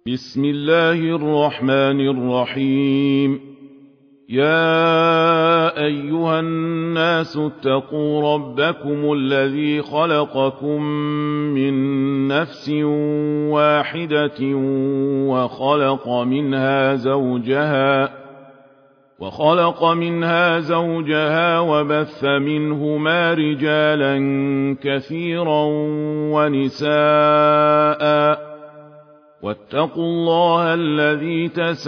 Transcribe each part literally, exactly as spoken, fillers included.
بسم الله الرحمن الرحيم. يا أيها الناس اتقوا ربكم الذي خلقكم من نفس واحدة وخلق منها زوجها وخلق منها زوجها وبث منهما رجالا كثيرا ونساء واتقوا الله الذي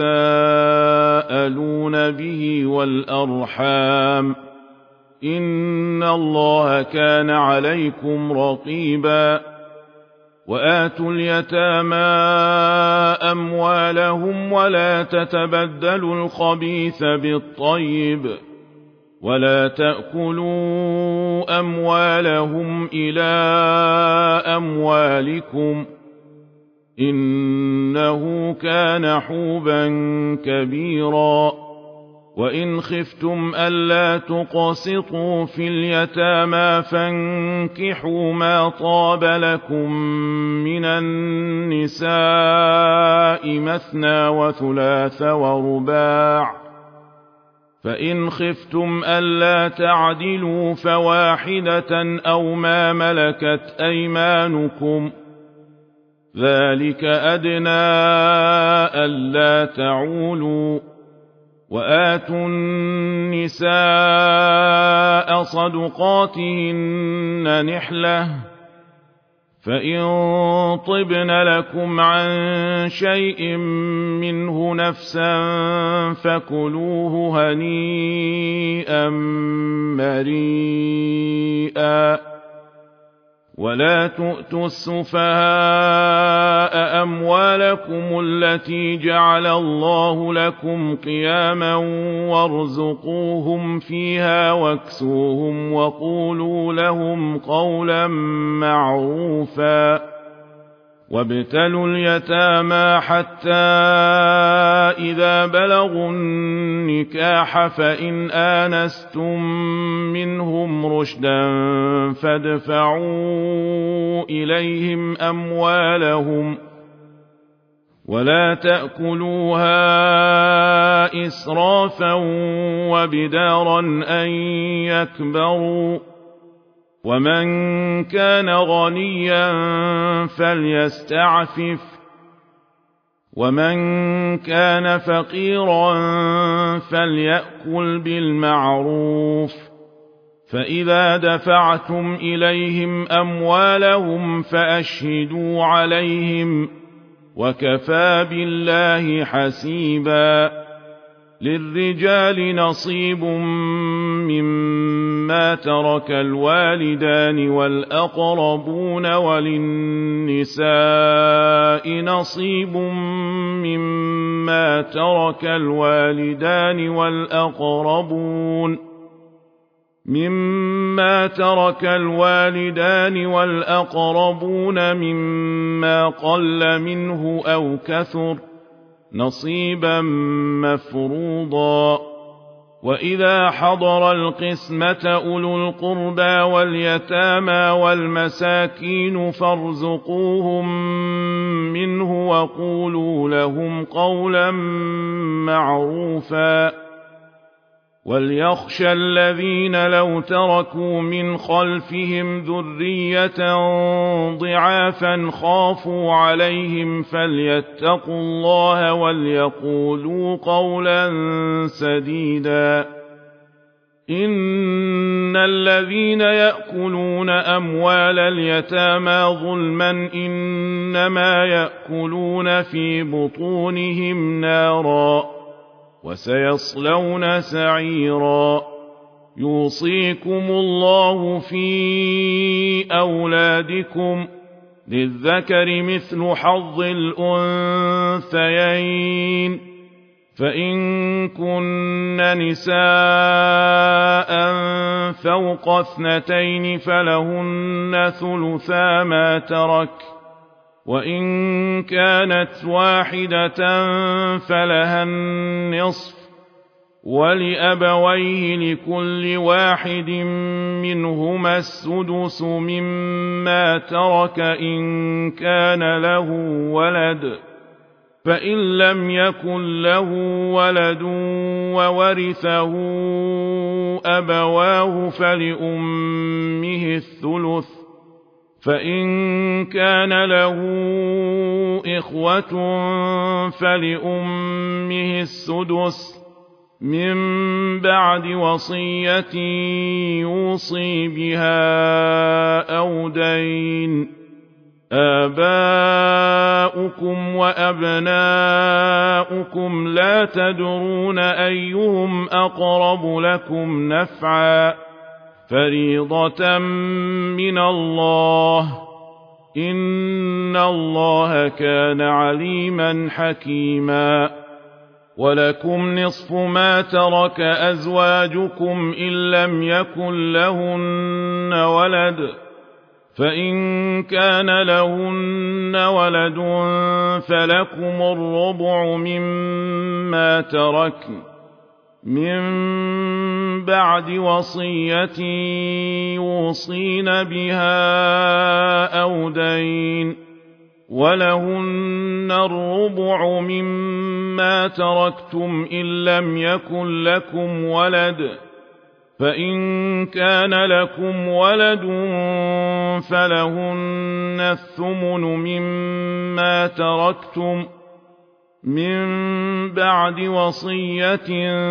تساءلون به والأرحام إن الله كان عليكم رقيبا. وآتوا اليتامى أموالهم ولا تتبدلوا الخبيث بالطيب ولا تأكلوا أموالهم إلى أموالكم إنه كان حوبا كبيرا. وإن خفتم ألا تقسطوا في اليتامى فانكحوا ما طاب لكم من النساء مثنى وثلاث ورباع، فإن خفتم ألا تعدلوا فواحدة أو ما ملكت أيمانكم ذلك أدنى ألا تعولوا. وآتوا النساء صدقاتهن نحلة، فإن طبن لكم عن شيء منه نفسا فكلوه هنيئا مريئا. ولا تؤتوا السفهاء أموالكم التي جعل الله لكم قياما وارزقوهم فيها واكسوهم وقولوا لهم قولا معروفا. وابتلوا اليتامى حتى إذا بلغوا النكاح فإن آنستم منهم رشدا فادفعوا إليهم أموالهم ولا تأكلوها إسرافا وبدارا أن يكبروا. ومن كان غنيا فليستعفف ومن كان فقيرا فليأكل بالمعروف. فإذا دفعتم إليهم أموالهم فأشهدوا عليهم وكفى بالله حسيبا. للرجال نصيب مما ترك الوالدان والأقربون وللنساء نصيب مما ترك الوالدان والأقربون مما ترك الوالدان والأقربون مما قل منه أو كثر نصيبا مفروضا. وإذا حضر القسمة أولو القربى واليتامى والمساكين فارزقوهم منه وقولوا لهم قولا معروفا. وليخشى الذين لو تركوا من خلفهم ذرية ضعافا خافوا عليهم فليتقوا الله وليقولوا قولا سديدا. إن الذين يأكلون أموال اليتامى ظلما إنما يأكلون في بطونهم نارا وسيصلون سعيرا. يوصيكم الله في أولادكم للذكر مثل حظ الأنثيين، فإن كن نساء فوق اثنتين فلهن ثلثا ما ترك، وإن كانت واحدة فلها النصف، ولأبويه لكل واحد منهما السدس مما ترك إن كان له ولد، فإن لم يكن له ولد وورثه أبواه فلأمه الثلث، فإن كان له إخوة فلأمه السدس من بعد وصية يوصي بها أو دين. آباؤكم وأبناؤكم لا تدرون أيهم أقرب لكم نفعا فريضة من الله، إن الله كان عليما حكيما. ولكم نصف ما ترك أزواجكم إن لم يكن لهن ولد، فإن كان لهن ولد فلكم الربع مما تركن من بعد وصية يوصين بها أو دين، ولهن الربع مما تركتم إن لم يكن لكم ولد، فإن كان لكم ولد فلهن الثمن مما تركتم من بعد وصية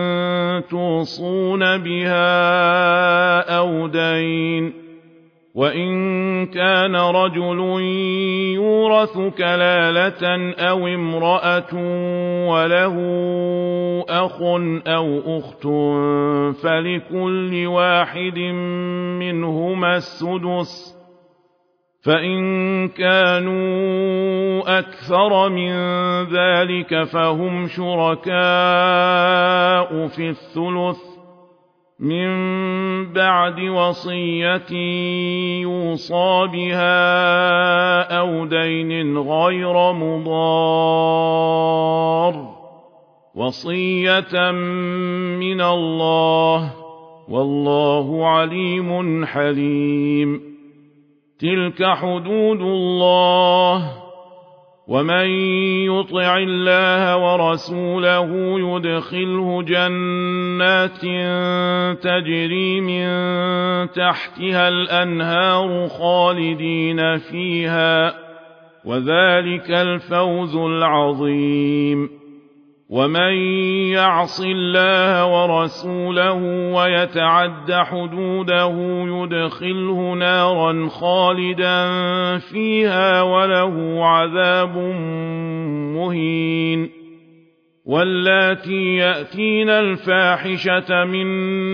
توصون بها أو دين. وإن كان رجل يورث كلالة أو امرأة وله أخ أو أخت فلكل واحد منهما السدس، فإن كانوا أكثر من ذلك فهم شركاء في الثلث من بعد وصية يوصى بها أو دين غير مضار، وصية من الله، والله عليم حليم. تلك حدود الله، ومن يطع الله ورسوله يدخله جنات تجري من تحتها الأنهار خالدين فيها، وذلك الفوز العظيم. ومن يعص الله ورسوله ويتعد حدوده يدخله نارا خالدا فيها وله عذاب مهين. واللاتي يأتين الفاحشة من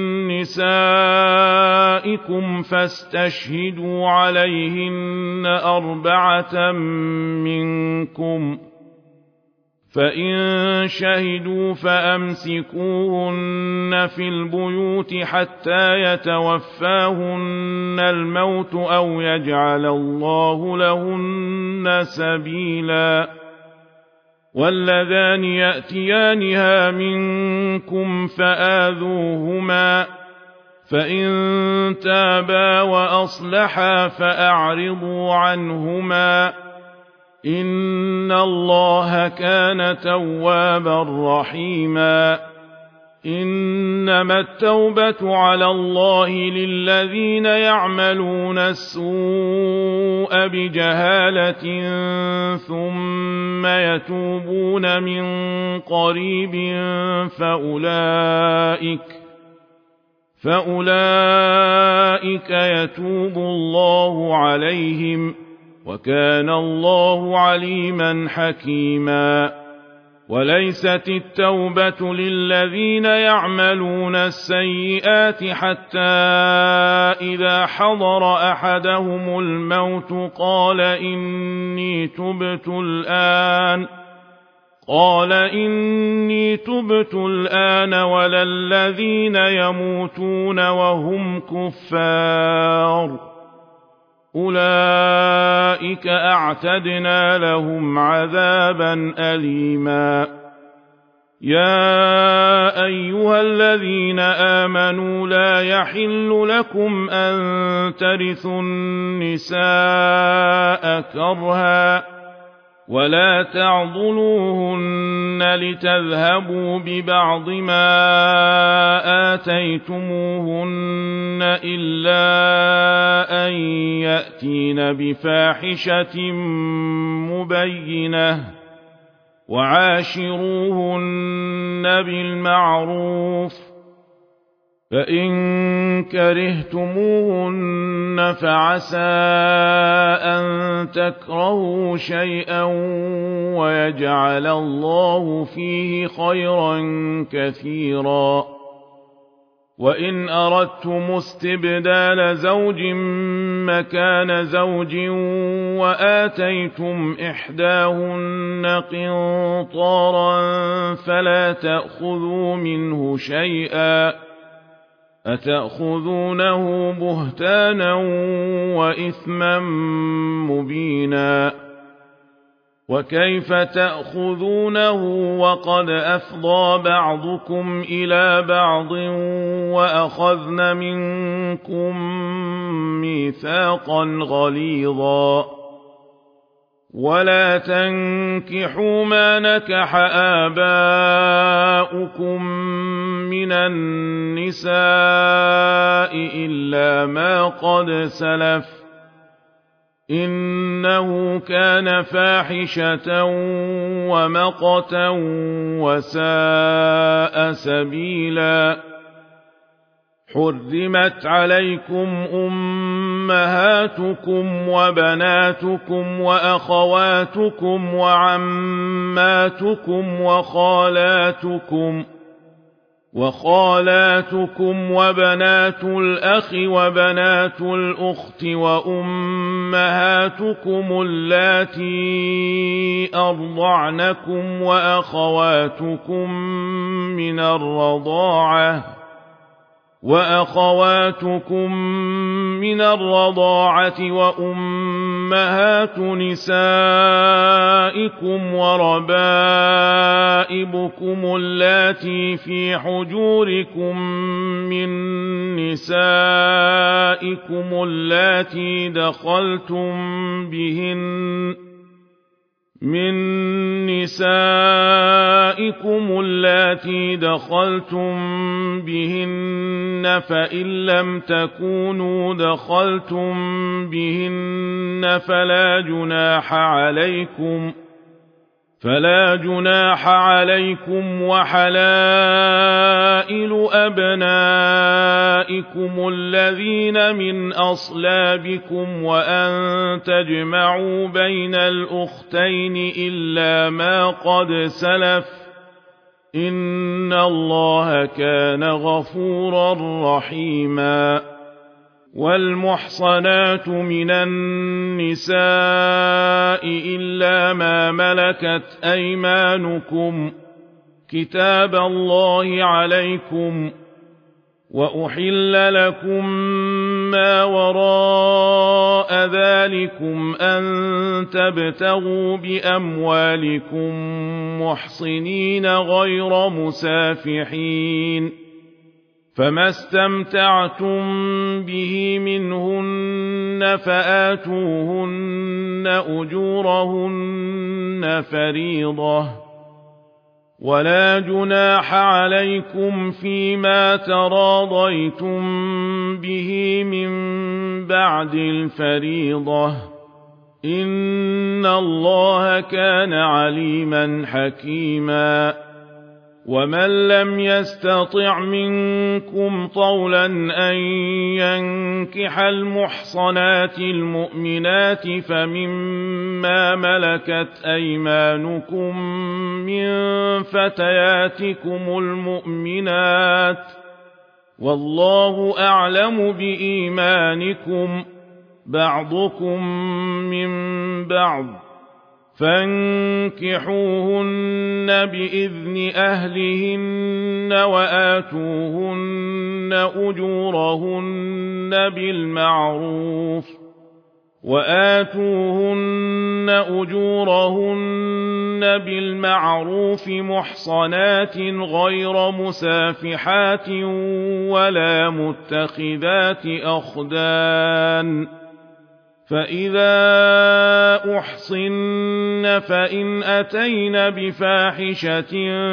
نسائكم فاستشهدوا عليهن أربعة منكم، فإن شهدوا فأمسكوهن في البيوت حتى يتوفاهن الموت أو يجعل الله لهن سبيلا. واللذان يأتيانها منكم فآذوهما، فإن تابا وأصلحا فأعرضوا عنهما، إن الله كان توابا رحيما. إنما التوبة على الله للذين يعملون السوء بجهالة ثم يتوبون من قريب فأولئك فأولئك يتوب الله عليهم، وكان الله عليما حكيما. وليست التوبة للذين يعملون السيئات حتى إذا حضر أحدهم الموت قال إني تبت الآن قال إني تبت الآن ولا الذين يموتون وهم كفار، أولئك أعتدنا لهم عذابا أليما. يا أيها الذين آمنوا لا يحل لكم أن ترثوا النساء كرها ولا تعضلوهن لتذهبوا ببعض ما آتيتموهن إلا أن يأتين بفاحشة مبينة وعاشروهن بالمعروف فإن كرهتموهن فعسى أن تكرهوا شيئا ويجعل الله فيه خيرا كثيرا وإن أردتم استبدال زوج مكان زوج وآتيتم إحداهن قنطارا فلا تأخذوا منه شيئا أتأخذونه بهتانا وإثما مبينا وكيف تأخذونه وقد أفضى بعضكم إلى بعض وأخذن منكم ميثاقا غليظا ولا تنكحوا ما نكح آباؤكم من النساء إلا ما قد سلف إنه كان فاحشة ومقتا وساء سبيلا حرمت عليكم أمهاتكم وبناتكم وأخواتكم وعماتكم وخالاتكم وخالاتكم وبنات الأخ وبنات الأخت وأمهاتكم اللاتي أرضعنكم وأخواتكم من الرضاعة وأخواتكم من الرضاعة وأمهات نسائكم وربائبكم اللاتي في حجوركم من نسائكم اللاتي دخلتم بهن من نسائكم اللاتي دخلتم بهن فإن لم تكونوا دخلتم بهن فلا جناح عليكم فلا جناح عليكم وحلائل أبنائكم الذين من أصلابكم وأن تجمعوا بين الأختين إلا ما قد سلف إن الله كان غفورا رحيما والمحصنات من النساء إلا ما ملكت أيمانكم كتاب الله عليكم وأحل لكم ما وراء ذلكم أن تبتغوا بأموالكم محصنين غير مسافحين فما استمتعتم به منهن فآتوهن أجورهن فريضة ولا جناح عليكم فيما تراضيتم به من بعد الفريضة إن الله كان عليما حكيما ومن لم يستطع منكم طولا أن ينكح المحصنات المؤمنات فمما ملكت أيمانكم من فتياتكم المؤمنات والله أعلم بإيمانكم بعضكم من بعض فانكحوهن بإذن أهلهن وآتوهن أجورهن بالمعروف وآتوهن أجورهن بالمعروف محصنات غير مسافحات ولا متخذات أخدان فإذا أحصن فإن أتين بفاحشة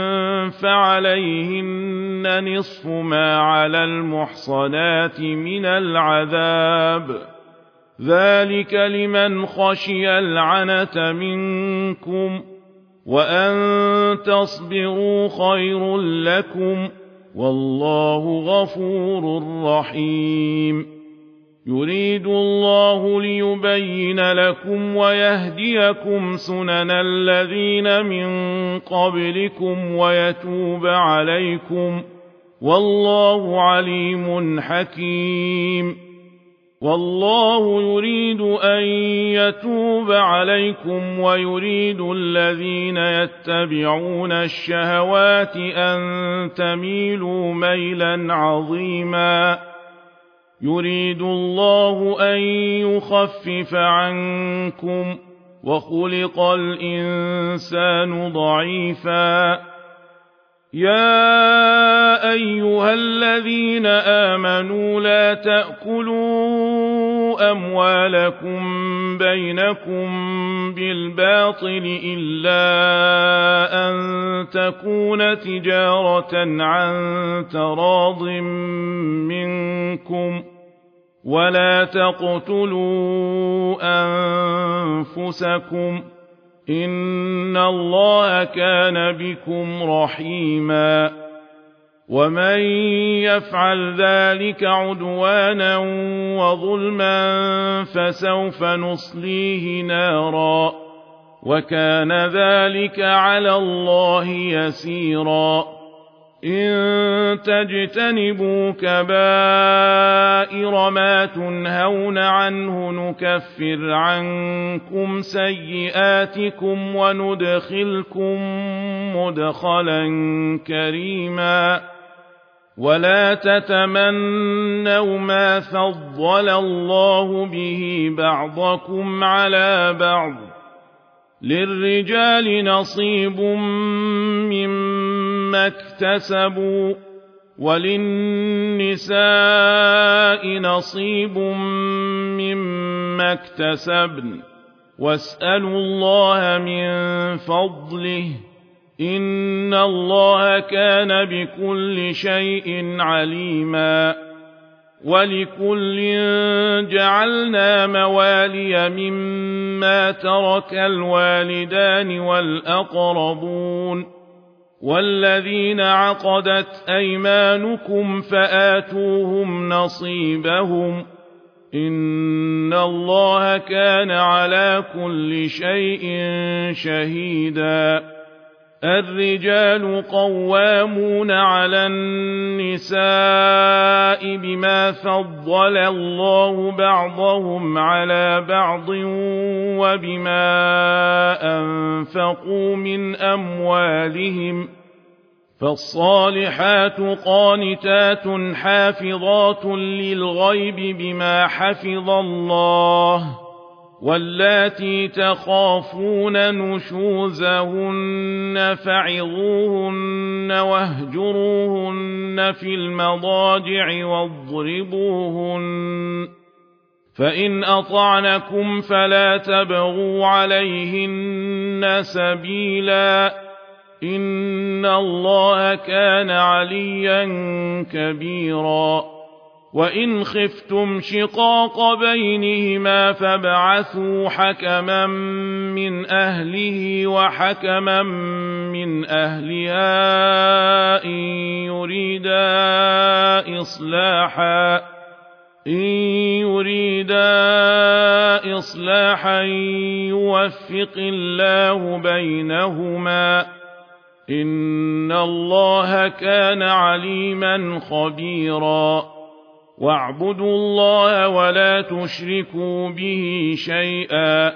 فعليهن نصف ما على المحصنات من العذاب ذلك لمن خشي العنة منكم وأن تصبروا خير لكم والله غفور رحيم يريد الله ليبين لكم ويهديكم سنن الذين من قبلكم ويتوب عليكم والله عليم حكيم والله يريد أن يتوب عليكم ويريد الذين يتبعون الشهوات أن تميلوا ميلا عظيما يريد الله أن يخفف عنكم وخلق الإنسان ضعيفا يا أيها الذين آمنوا لا تأكلوا أموالكم بينكم بالباطل إلا أن تكون تجارة عن تراض منكم ولا تقتلوا أنفسكم إن الله كان بكم رحيما ومن يفعل ذلك عدوانا وظلما فسوف نصليه نارا وكان ذلك على الله يسيرا إن تجتنبوا كبائر ما تنهون عنه نكفر عنكم سيئاتكم وندخلكم مدخلا كريما ولا تتمنوا ما فضل الله به بعضكم على بعض للرجال نصيب مما اكتسبوا وللنساء نصيب مما اكتسبن واسألوا الله من فضله إن الله كان بكل شيء عليما ولكل جعلنا موالي مما ترك الوالدان والأقربون والذين عقدت أيمانكم فآتوهم نصيبهم إن الله كان على كل شيء شهيدا الرجال قوامون على النساء بما فضل الله بعضهم على بعض وبما أنفقوا من أموالهم فالصالحات قانتات حافظات للغيب بما حفظ الله واللاتي تخافون نشوزهن فعظوهن واهجروهن في المضاجع واضربوهن فإن أطعنكم فلا تبغوا عليهن سبيلا إن الله كان عليا كبيرا وإن خفتم شقاق بينهما فابعثوا حكما من أهله وحكما من أهلها إن يريدا إصلاحا إن يريدا إصلاحا يوفق الله بينهما إن الله كان عليما خبيرا واعبدوا الله ولا تشركوا به شيئا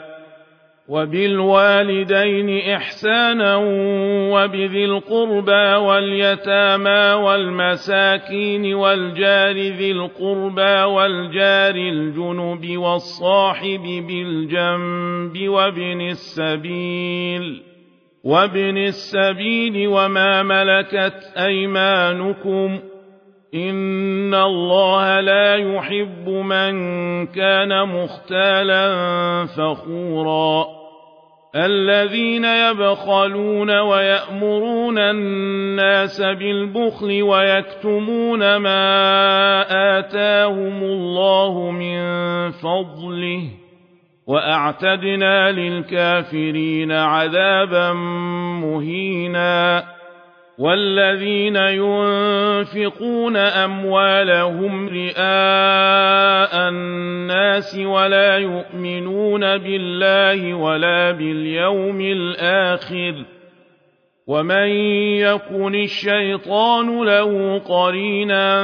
وبالوالدين إحسانا وبذي القربى واليتامى والمساكين والجار ذي القربى والجار الجنب والصاحب بالجنب وابن السبيل وابن السبيل وما ملكت أيمانكم إن الله لا يحب من كان مختالا فخورا الذين يبخلون ويأمرون الناس بالبخل ويكتمون ما آتاهم الله من فضله وأعتدنا للكافرين عذابا مهينا والذين ينفقون أموالهم رئاء الناس ولا يؤمنون بالله ولا باليوم الآخر ومن يكن الشيطان له قرينا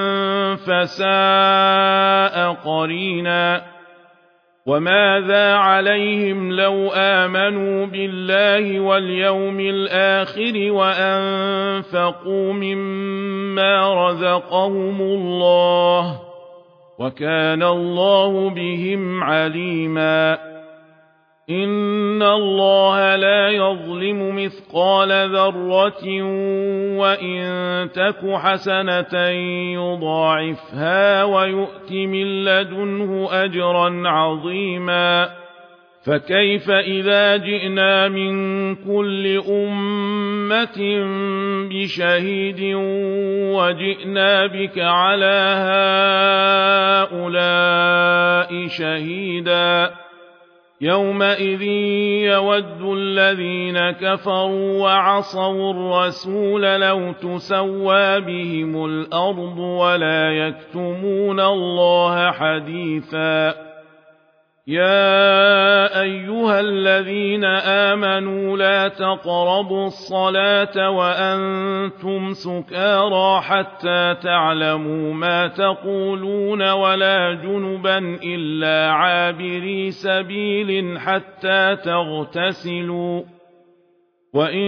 فساء قرينا وماذا عليهم لو آمنوا بالله واليوم الآخر وأنفقوا مما رزقهم الله وكان الله بهم عليما إن الله لا يظلم مثقال ذرة وإن تك حسنة يضاعفها ويؤت من لدنه أجرا عظيما فكيف إذا جئنا من كل أمة بشهيد وجئنا بك على هؤلاء شهيدا يومئذ يود الذين كفروا وعصوا الرسول لو تسوى بهم الأرض ولا يكتمون الله حديثا يا أيها الذين آمنوا لا تقربوا الصلاة وأنتم سكارى حتى تعلموا ما تقولون ولا جنبا إلا عابري سبيل حتى تغتسلوا وإن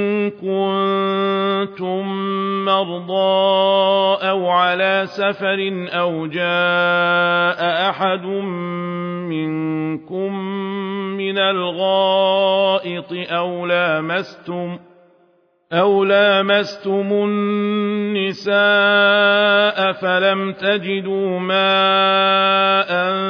كنتم مرضى أو على سفر أو جاء أحد منكم من الغائط أو لامستم أو لامستم النساء فلم تجدوا ماء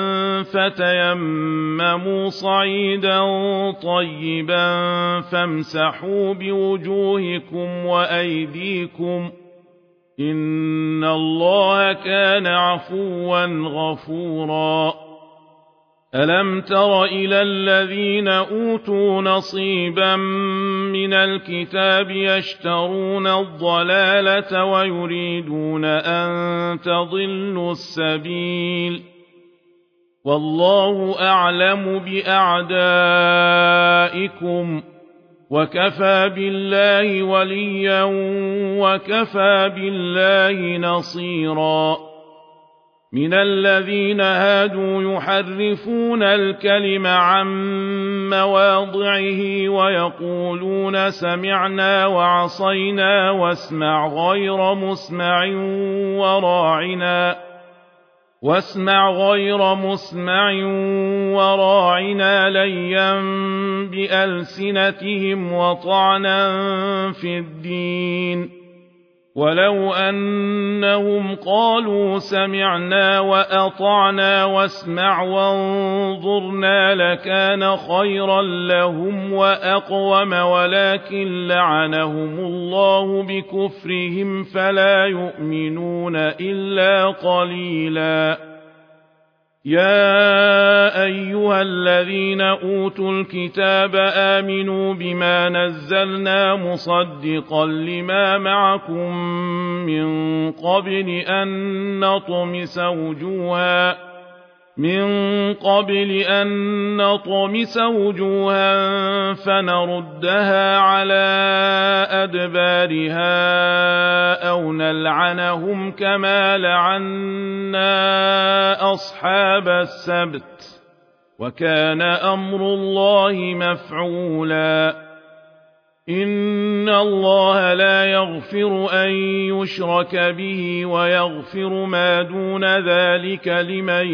فتيمموا صعيدا طيبا فامسحوا بوجوهكم وأيديكم إن الله كان عفوا غفورا ألم تر إلى الذين أوتوا نصيبا من الكتاب يشترون الضلالة ويريدون أن تضلوا السبيل والله أعلم بأعدائكم وكفى بالله وليا وكفى بالله نصيرا من الذين هادوا يحرفون الكلم عن مواضعه ويقولون سمعنا وعصينا واسمع غير مسمع وراعنا واسمع غير مسمع وراعنا ليا بألسنتهم وطعنا في الدين ولو أنهم قالوا سمعنا وأطعنا واسمع وانظرنا لكان خيرا لهم وأقوم ولكن لعنهم الله بكفرهم فلا يؤمنون إلا قليلا يا أيها الذين أوتوا الكتاب آمنوا بما نزلنا مصدقا لما معكم من قبل أن نطمس وجوها من قبل أن نطمس وجوها فنردها على أدبارها أو نلعنهم كما لعنا أصحاب السبت وكان أمر الله مفعولا إن الله لا يغفر أن يشرك به ويغفر ما دون ذلك لمن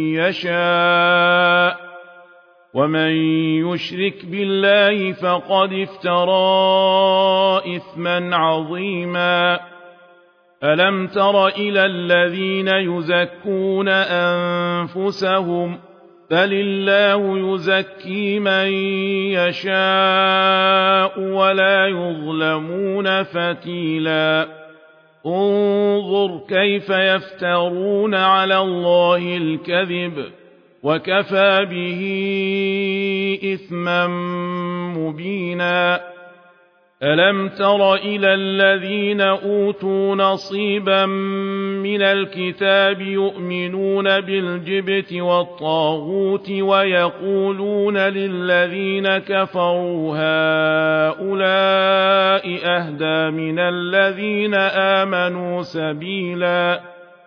يشاء ومن يشرك بالله فقد افترى إثما عظيما ألم تر إلى الذين يزكون أنفسهم بل الله يزكي من يشاء ولا يظلمون فتيلا انظر كيف يفترون على الله الكذب وكفى به إثما مبينا ألم تر إلى الذين أوتوا نصيبا من الكتاب يؤمنون بالجبت والطاغوت ويقولون للذين كفروا هؤلاء أهدى من الذين آمنوا سبيلا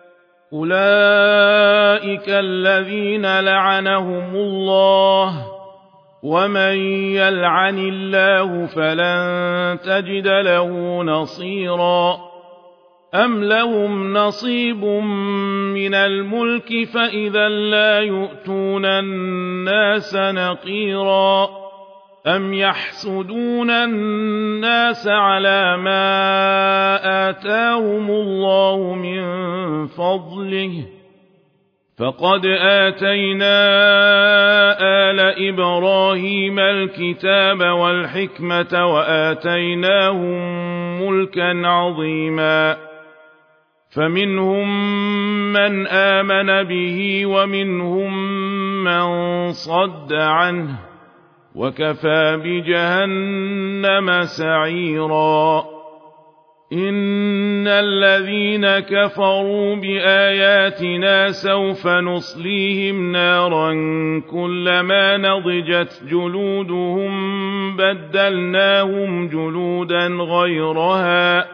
أولئك الذين لعنهم الله ومن يلعن الله فلن تجد له نصيرا أم لهم نصيب من الملك فإذا لا يؤتون الناس نقيرا أم يحسدون الناس على ما آتاهم الله من فضله فقد آتينا آل إبراهيم الكتاب والحكمة وآتيناهم ملكا عظيما فمنهم من آمن به ومنهم من صد عنه وكفى بجهنم سعيرا إن الذين كفروا بآياتنا سوف نصليهم نارا كلما نضجت جلودهم بدلناهم جلودا غيرها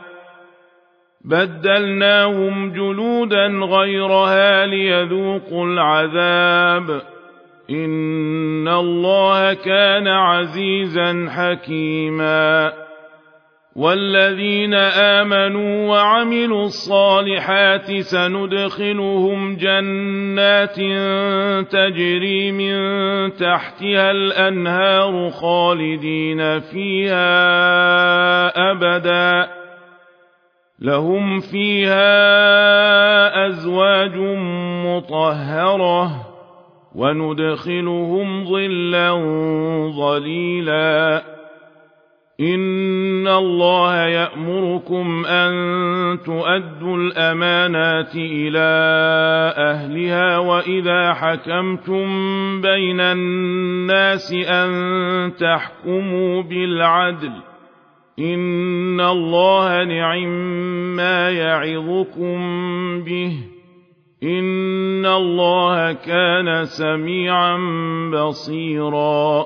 بدلناهم جلودا غيرها ليذوقوا العذاب إن الله كان عزيزا حكيما والذين آمنوا وعملوا الصالحات سندخلهم جنات تجري من تحتها الأنهار خالدين فيها أبدا لهم فيها أزواج مطهرة وندخلهم ظلا ظليلا إن الله يأمركم أن تؤدوا الأمانات إلى أهلها وإذا حكمتم بين الناس أن تحكموا بالعدل إن الله نعما يعظكم به إن الله كان سميعا بصيرا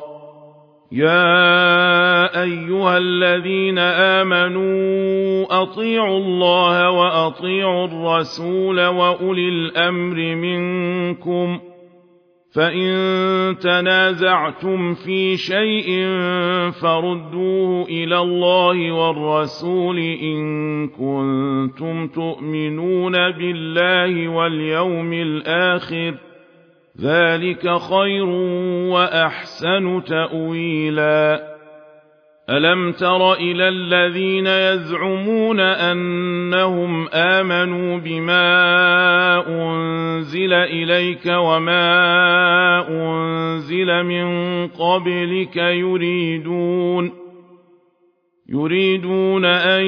يا أيها الذين آمنوا أطيعوا الله وأطيعوا الرسول وأولي الأمر منكم فإن تنازعتم في شيء فردوه إلى الله والرسول إن كنتم تؤمنون بالله واليوم الآخر ذلك خير وأحسن تأويلا ألم تر إلى الذين يزعمون أنهم آمنوا بما أنزل إليك وما أنزل من قبلك يريدون يريدون أن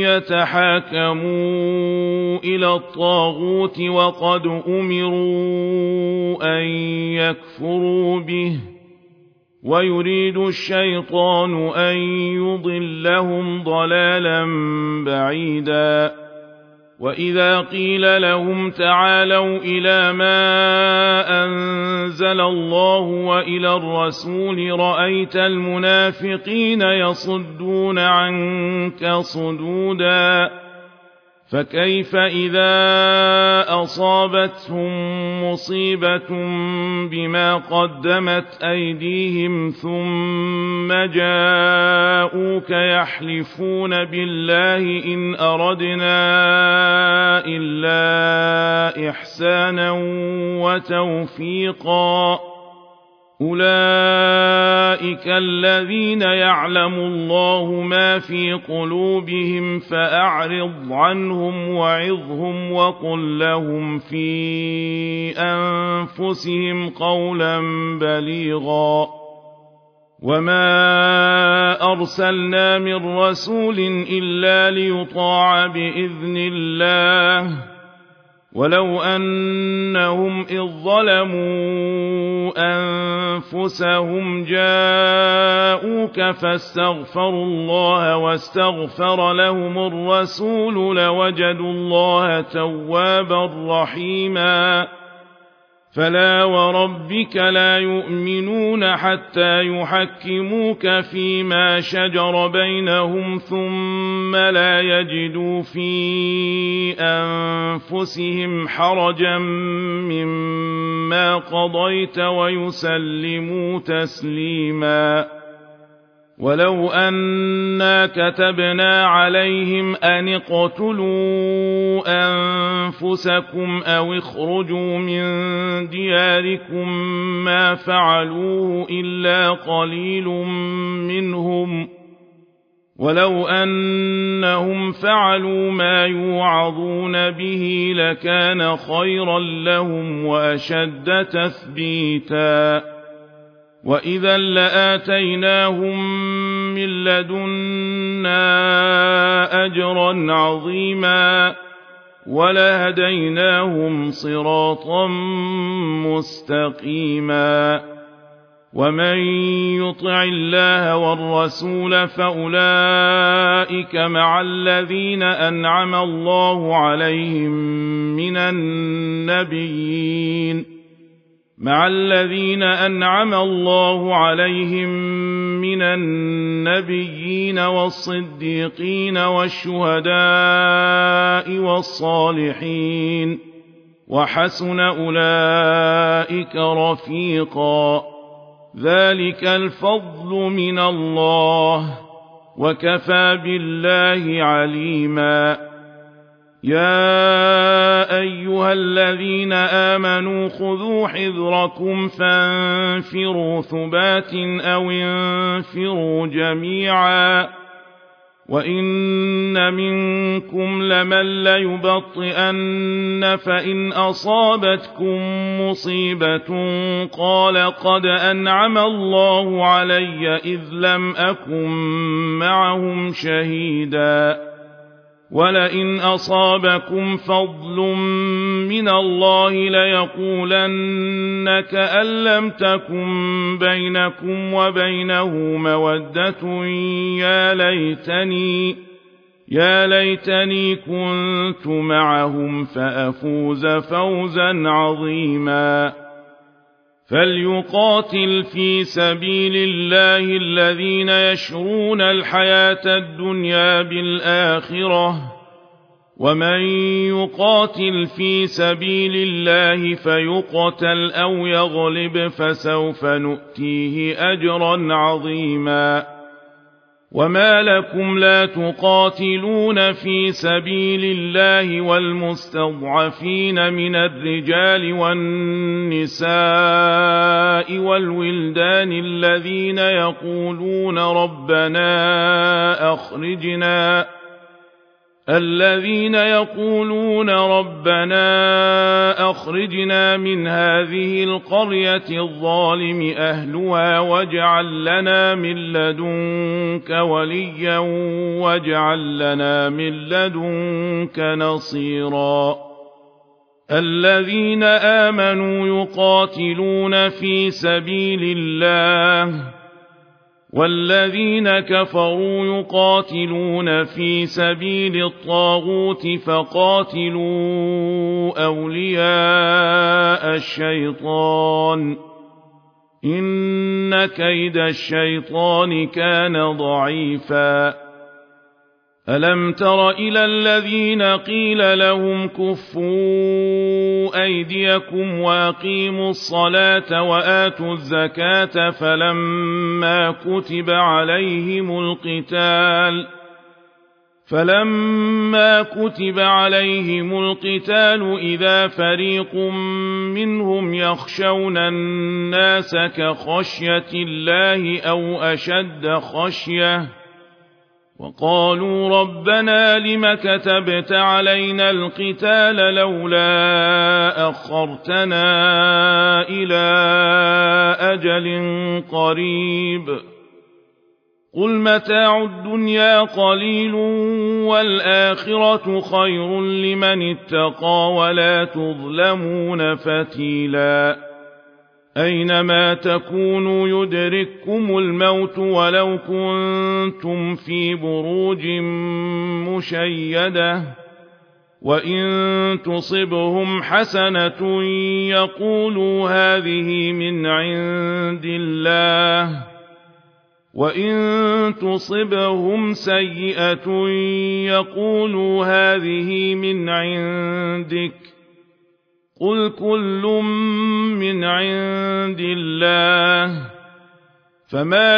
يتحاكموا إلى الطاغوت وقد أمروا أن يكفروا به ويريد الشيطان أن يضلهم ضلالا بعيدا وإذا قيل لهم تعالوا إلى ما أنزل الله وإلى الرسول رأيت المنافقين يصدون عنك صدودا فكيف إذا أصابتهم مصيبة بما قدمت أيديهم ثم جاءوك يحلفون بالله إن أردنا إلا إحسانا وتوفيقا أولئك الذين يعلم الله ما في قلوبهم فأعرض عنهم وعظهم وقل لهم في أنفسهم قولا بليغا وما أرسلنا من رسول إلا ليطاع بإذن الله ولو أنهم إذ ظلموا أنفسهم جاءوك فاستغفروا الله واستغفر لهم الرسول لوجدوا الله توابا رحيما فلا وربك لا يؤمنون حتى يحكموك فيما شجر بينهم ثم لا يجدوا في أنفسهم حرجا مما قضيت ويسلموا تسليما ولو أنا كتبنا عليهم أن اقتلوا أنفسكم أو اخرجوا من دياركم ما فعلوه إلا قليل منهم ولو أنهم فعلوا ما يوعظون به لكان خيرا لهم وأشد تثبيتا وإذا لآتيناهم من لدنا أجرا عظيما ولهديناهم صراطا مستقيما ومن يطع الله والرسول فأولئك مع الذين أنعم الله عليهم من النبيين مع الذين أنعم الله عليهم من النبيين والصديقين والشهداء والصالحين وحسن أولئك رفيقا ذلك الفضل من الله وكفى بالله عليما يا أيها الذين آمنوا خذوا حذركم فانفروا ثبات أو انفروا جميعا وإن منكم لمن ليبطئن فإن أصابتكم مصيبة قال قد أنعم الله علي إذ لم أكن معهم شهيدا ولئن أصابكم فضل من الله ليقولن كأن لم تكن بينكم وبينه مودة يا ليتني يا ليتني كنت معهم فأفوز فوزا عظيما فليقاتل في سبيل الله الذين يشرون الحياة الدنيا بالآخرة ومن يقاتل في سبيل الله فيقتل أو يغلب فسوف نؤتيه أجرا عظيما وما لكم لا تقاتلون في سبيل الله والمستضعفين من الرجال والنساء والولدان الذين يقولون ربنا أخرجنا الذين يقولون ربنا أخرجنا من هذه القرية الظالم أهلها واجعل لنا من لدنك وليا واجعل لنا من لدنك نصيرا الذين آمنوا يقاتلون في سبيل الله والذين كفروا يقاتلون في سبيل الطاغوت فقاتلوا أولياء الشيطان إن كيد الشيطان كان ضعيفا ألم تر إلى الذين قيل لهم كفوا أيديكم وأقيموا الصلاة وآتوا الزكاة فلما كتب عليهم القتال فلما كتب عليهم القتال إذا فريق منهم يخشون الناس كخشية الله أو أشد خشية وقالوا ربنا لم كتبت علينا القتال لولا أخرتنا إلى أجل قريب قل متاع الدنيا قليل والآخرة خير لمن اتقى ولا تظلمون فتيلا أينما تكونوا يدرككم الموت ولو كنتم في بروج مشيدة وإن تصبهم حسنة يقولوا هذه من عند الله وإن تصبهم سيئة يقولوا هذه من عندك قل كل من عند الله فما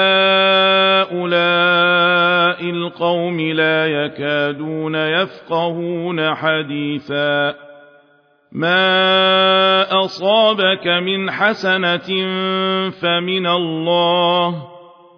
لهؤلاء القوم لا يكادون يفقهون حديثا ما أصابك من حسنة فمن الله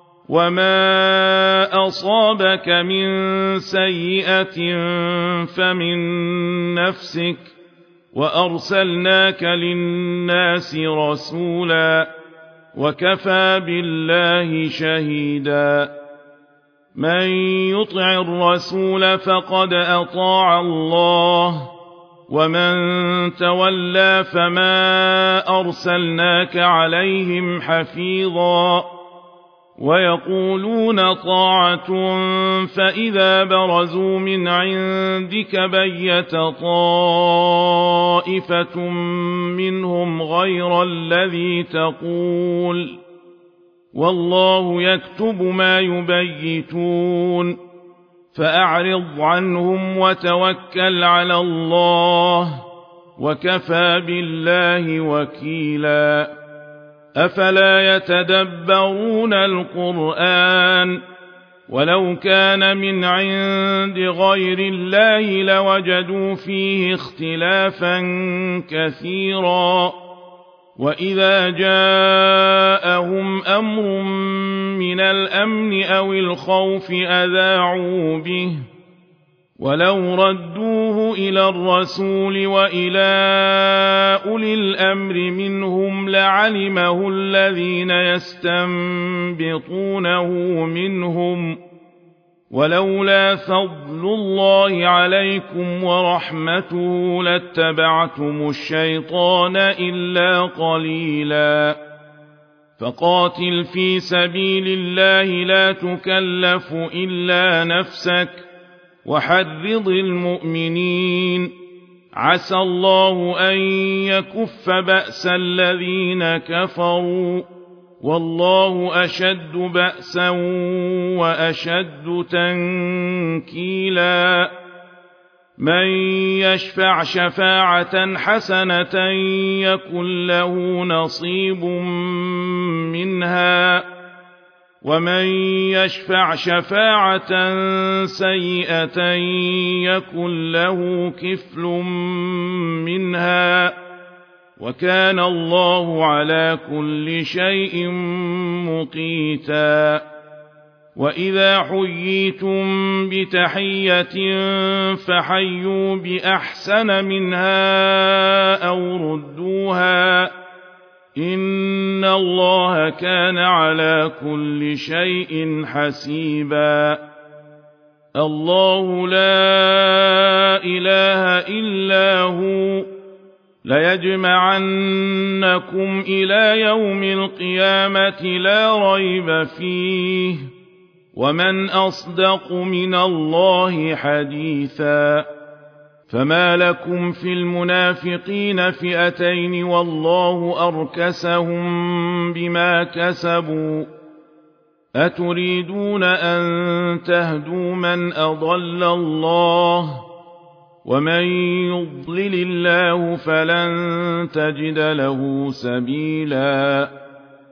وما أصابك من سيئة فمن نفسك وأرسلناك للناس رسولا وكفى بالله شهيدا من يطع الرسول فقد أطاع الله ومن تولى فما أرسلناك عليهم حفيظا ويقولون طاعة فإذا برزوا من عندك بيت طائفة منهم غير الذي تقول والله يكتب ما يبيتون فأعرض عنهم وتوكل على الله وكفى بالله وكيلا أفلا يتدبرون القرآن ولو كان من عند غير الله لوجدوا فيه اختلافا كثيرا وإذا جاءهم أمر من الأمن أو الخوف أذاعوا به ولو ردوه إلى الرسول وإلى أولي الأمر منهم لعلمه الذين يستنبطونه منهم ولولا فضل الله عليكم ورحمته لاتبعتم الشيطان إلا قليلا فقاتل في سبيل الله لا تكلف إلا نفسك وحرض المؤمنين عسى الله أن يكف بأس الذين كفروا والله أشد بأسا وأشد تنكيلا من يشفع شفاعة حسنة يكن له نصيب منها ومن يشفع شفاعة سيئة يكن له كفل منها وكان الله على كل شيء مقيتا وإذا حييتم بتحية فحيوا بأحسن منها أو ردوها إن الله كان على كل شيء حسيبا الله لا إله إلا هو ليجمعنكم إلى يوم القيامة لا ريب فيه ومن أصدق من الله حديثا فما لكم في المنافقين فئتين والله أركسهم بما كسبوا أتريدون أن تهدوا من أضل الله ومن يضلل الله فلن تجد له سبيلا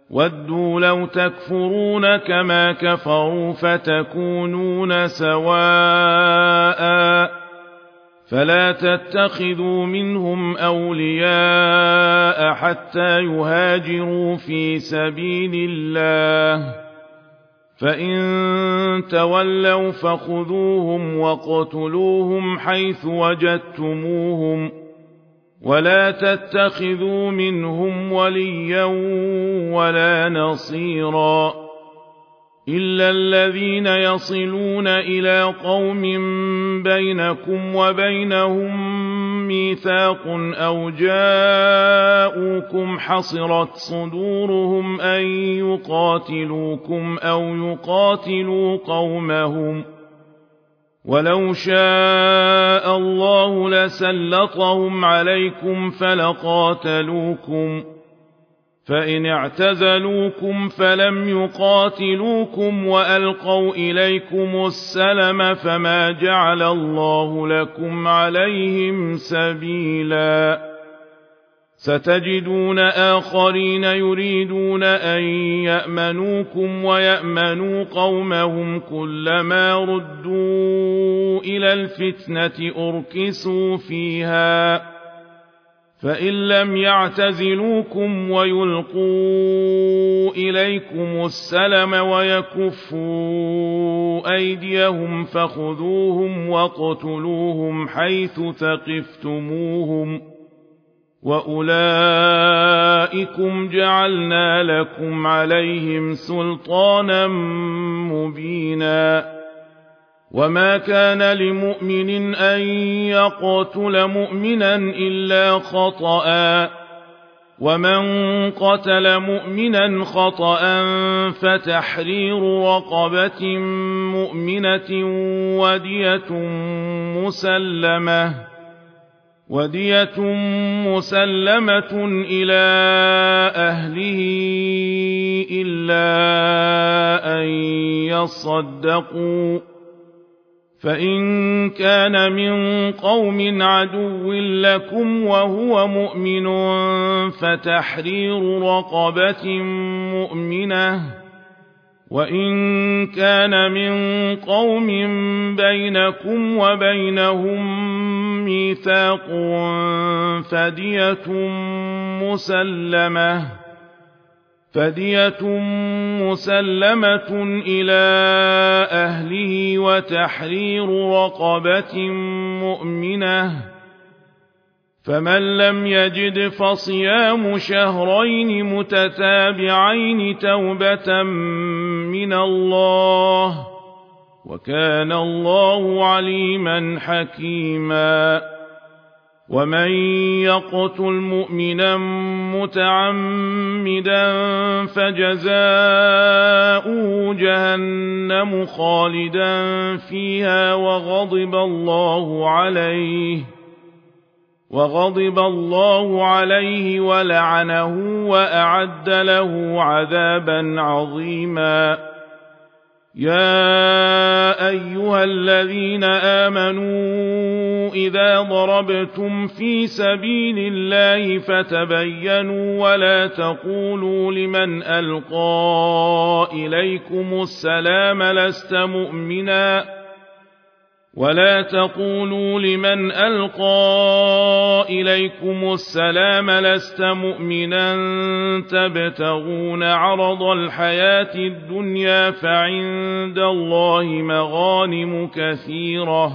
ودوا لو تكفرون كما كفروا فتكونون سواء فلا تتخذوا منهم أولياء حتى يهاجروا في سبيل الله فإن تولوا فخذوهم واقتلوهم حيث وجدتموهم ولا تتخذوا منهم وليا ولا نصيرا إلا الذين يصلون إلى قوم بينكم وبينهم ميثاق أو جاءوكم حصرت صدورهم أن يقاتلوكم أو يقاتلوا قومهم ولو شاء الله لسلطهم عليكم فلقاتلوكم فإن اعتزلوكم فلم يقاتلوكم وألقوا إليكم السلم فما جعل الله لكم عليهم سبيلا ستجدون آخرين يريدون أن يأمنوكم ويأمنوا قومهم كلما ردوا إلى الفتنة أركسوا فيها فإن لم يعتزلوكم ويلقوا إليكم السلم ويكفوا أيديهم فخذوهم واقتلوهم حيث ثقفتموهم وأولئكم جعلنا لكم عليهم سلطانا مبينا وما كان لمؤمن أن يقتل مؤمنا إلا خطأ ومن قتل مؤمنا خطأ فتحرير رقبة مؤمنة ودية مسلمة ودية مسلمة إلى أهله إلا أن يصدقوا فإن كان من قوم عدو لكم وهو مؤمن فتحرير رقبة مؤمنة وإن كان من قوم بينكم وبينهم ميثاق فدية مسلمة فدية مسلمة إلى أهله وتحرير رقبة مؤمنة فمن لم يجد فصيام شهرين متتابعين توبة من الله وكان الله عليما حكيما ومن يقتل مؤمنا متعمدا فجزاؤه جهنم خالدا فيها وغضب الله عليه وغضب الله عليه ولعنه وأعد له عذابا عظيما يا أيها الذين آمنوا إذا ضربتم في سبيل الله فتبينوا ولا تقولوا لمن ألقى إليكم السلام لست مؤمنا ولا تقولوا لمن ألقى إليكم السلام لست مؤمنا تبتغون عرض الحياة الدنيا فعند الله مغانم كثيرة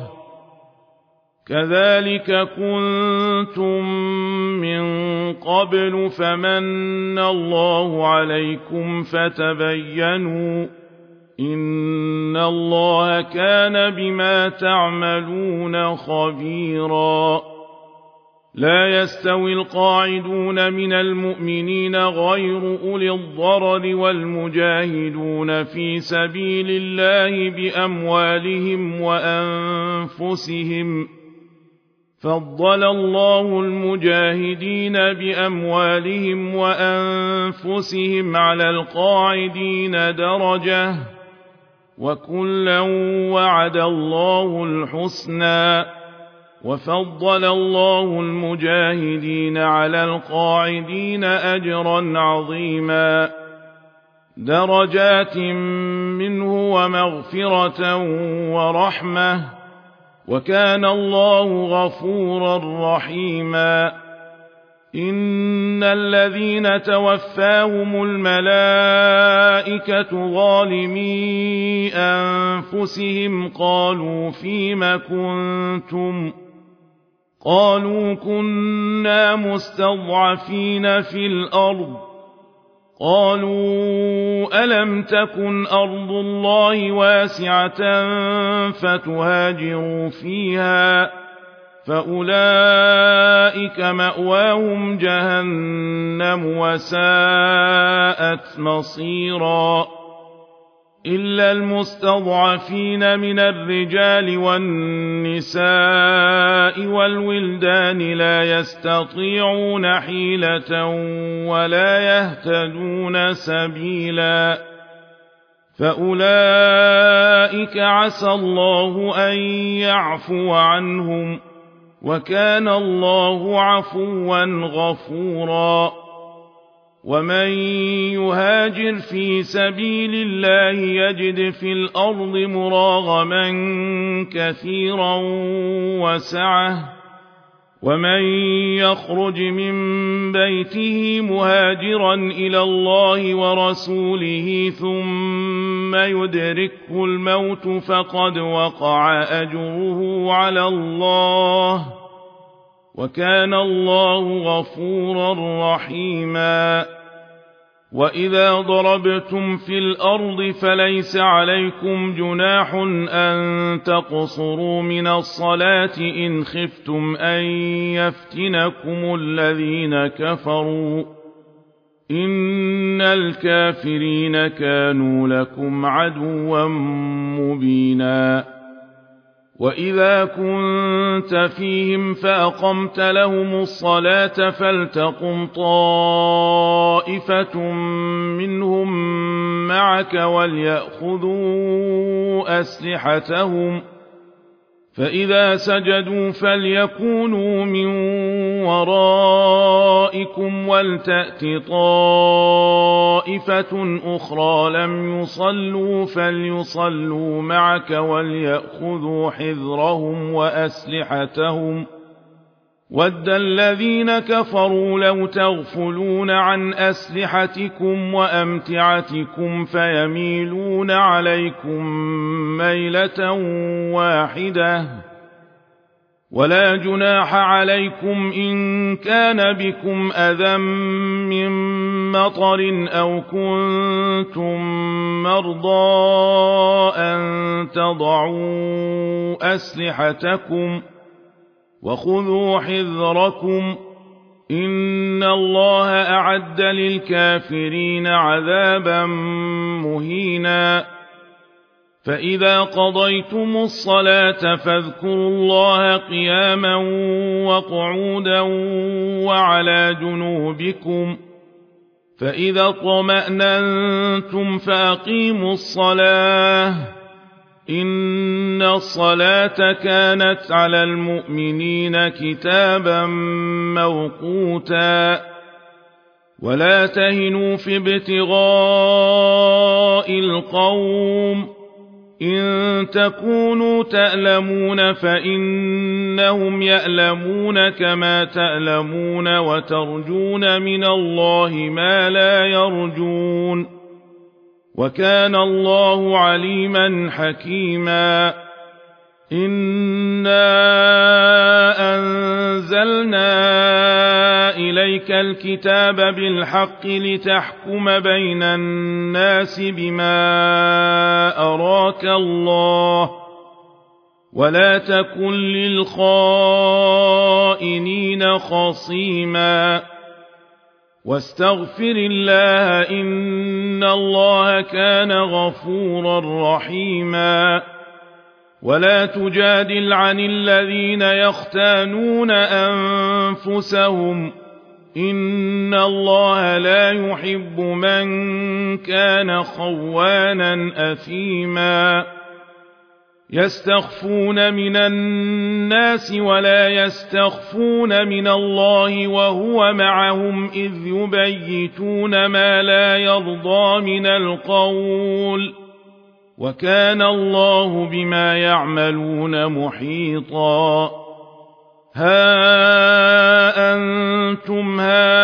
كذلك كنتم من قبل فمن الله عليكم فتبينوا إن الله كان بما تعملون خبيرا لا يستوي القاعدون من المؤمنين غير أولي الضرر والمجاهدون في سبيل الله بأموالهم وأنفسهم فضل الله المجاهدين بأموالهم وأنفسهم على القاعدين درجة وكلا وعد الله الحسنى وفضل الله المجاهدين على القاعدين أجرا عظيما درجات منه ومغفرة ورحمة وكان الله غفورا رحيما إن الذين توفاهم الملائكة ظالمي أنفسهم قالوا فيم كنتم قالوا كنا مستضعفين في الأرض قالوا ألم تكن أرض الله واسعة فتهاجروا فيها فأولئك مأواهم جهنم وساءت مصيرا إلا المستضعفين من الرجال والنساء والولدان لا يستطيعون حيلة ولا يهتدون سبيلا فأولئك عسى الله أن يعفو عنهم وكان الله عفوا غفورا ومن يهاجر في سبيل الله يجد في الأرض مراغما كثيرا وسعة ومن يخرج من بيته مهاجرا إلى الله ورسوله ثم يدركه الموت فقد وقع أجره على الله وكان الله غفورا رحيما وإذا ضربتم في الأرض فليس عليكم جناح أن تقصروا من الصلاة إن خفتم أن يفتنكم الذين كفروا إن الكافرين كانوا لكم عدوا مبينا وإذا كنت فيهم فأقمت لهم الصلاة فلتقم طائفة منهم معك وليأخذوا أسلحتهم فإذا سجدوا فليكونوا من ورائكم ولتأت طائفة أخرى لم يصلوا فليصلوا معك وليأخذوا حذرهم وأسلحتهم ود الذين كفروا لو تغفلون عن أسلحتكم وأمتعتكم فيميلون عليكم ميلة واحدة ولا جناح عليكم إن كان بكم أذى من مطر أو كنتم مرضى أن تضعوا أسلحتكم وخذوا حذركم إن الله أعد للكافرين عذابا مهينا فإذا قضيتم الصلاة فاذكروا الله قياما وقعودا وعلى جنوبكم فإذا اطمأننتم فأقيموا الصلاة إن الصلاة كانت على المؤمنين كتابا موقوتا ولا تهنوا في ابتغاء القوم إن تكونوا تألمون فإنهم يألمون كما تألمون وترجون من الله ما لا يرجون وكان الله عليما حكيما إنا أنزلنا إليك الكتاب بالحق لتحكم بين الناس بما أراك الله ولا تكن للخائنين خصيما واستغفر الله إن الله كان غفورا رحيما ولا تجادل عن الذين يختانون أنفسهم إن الله لا يحب من كان خوانا أثيما يستخفون من الناس ولا يستخفون من الله وهو معهم إذ يبيتون ما لا يرضى من القول وكان الله بما يعملون محيطا ها أنتم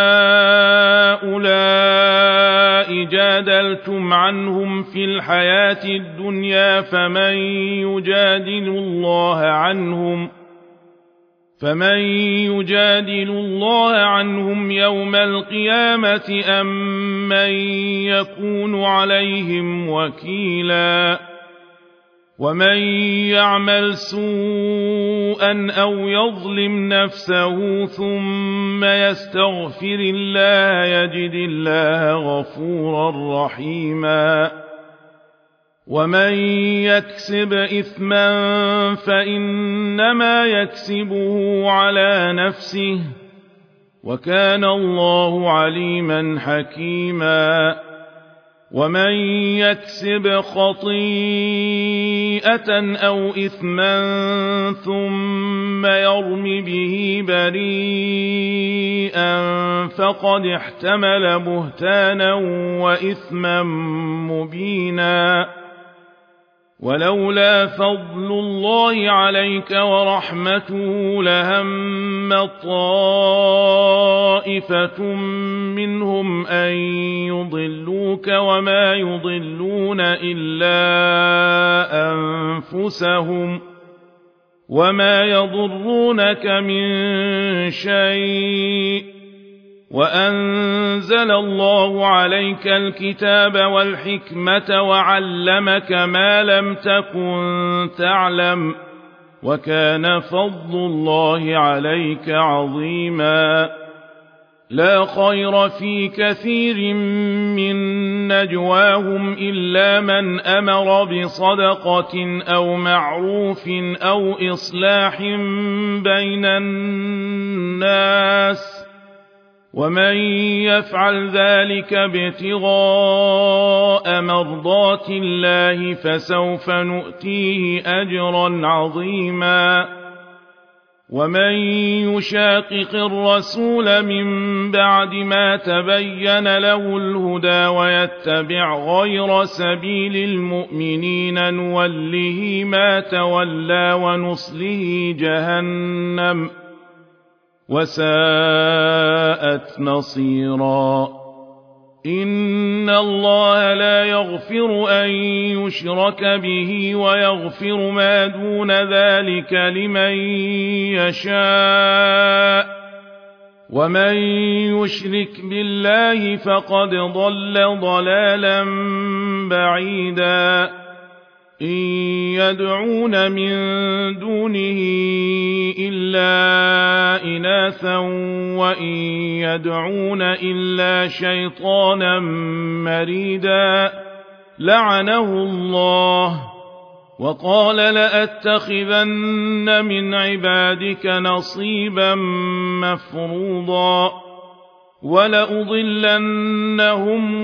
هؤلاء جادلتم عنهم في الحياة الدنيا فمن يجادل الله عنهم فمن يجادل الله عنهم يوم القيامة أم من يكون عليهم وكيلا ومن يعمل سوءا أو يظلم نفسه ثم يستغفر الله يجد الله غفورا رحيما ومن يكسب إثما فإنما يكسبه على نفسه وكان الله عليما حكيما ومن يكسب خطيئة أو إثما ثم يرم به بريئا فقد احتمل بهتانا وإثما مبينا ولولا فضل الله عليك ورحمته لهم طائفة منهم أن يضلوك وما يضلون إلا أنفسهم وما يضرونك من شيء وأنزل الله عليك الكتاب والحكمة وعلمك ما لم تكن تعلم وكان فضل الله عليك عظيما لا خير في كثير من نجواهم إلا من أمر بصدقة أو معروف أو إصلاح بين الناس ومن يفعل ذلك ابتغاء مرضات الله فسوف نؤتيه أجرا عظيما ومن يشاقق الرسول من بعد ما تبين له الهدى ويتبع غير سبيل المؤمنين نوله ما تولى ونصله جهنم وساءت مصيرا إن الله لا يغفر أن يشرك به ويغفر ما دون ذلك لمن يشاء ومن يشرك بالله فقد ضل ضلالا بعيدا إن يدعون من دونه إلا إناثا وإن يدعون إلا شيطانا مريدا لعنه الله وقال لأتخذن من عبادك نصيبا مفروضا ولأضلنهم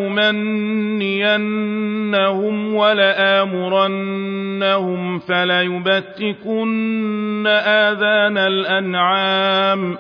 ولأمنينهم ولآمرنهم فليبتكن آذان الأنعام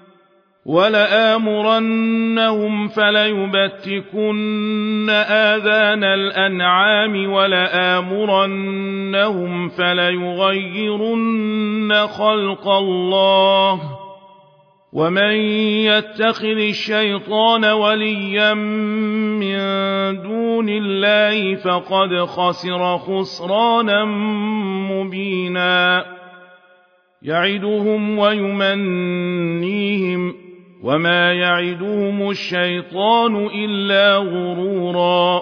ولآمرنهم فليبتكن آذان الأنعام ولآمرنهم فليغيرن خلق الله ومن يتخذ الشيطان وليا من دون الله فقد خسر خسرانا مبينا يعدهم ويمنيهم وما يعدهم الشيطان إلا غرورا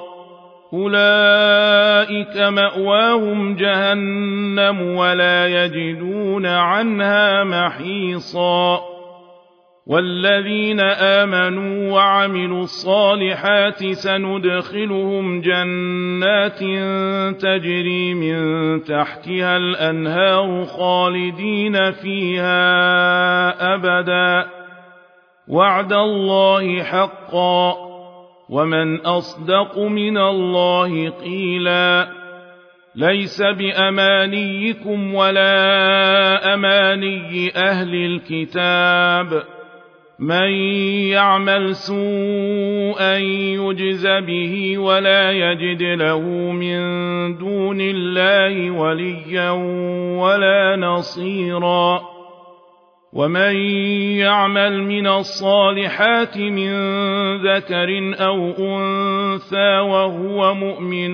أولئك مأواهم جهنم ولا يجدون عنها محيصا والذين آمنوا وعملوا الصالحات سندخلهم جنات تجري من تحتها الأنهار خالدين فيها أبدا وعد الله حقا ومن أصدق من الله قيلا ليس بأمانيكم ولا أماني أهل الكتاب من يعمل سوءا يجز به ولا يجد له من دون الله وليا ولا نصيرا ومن يعمل من الصالحات من ذكر أو أنثى وهو مؤمن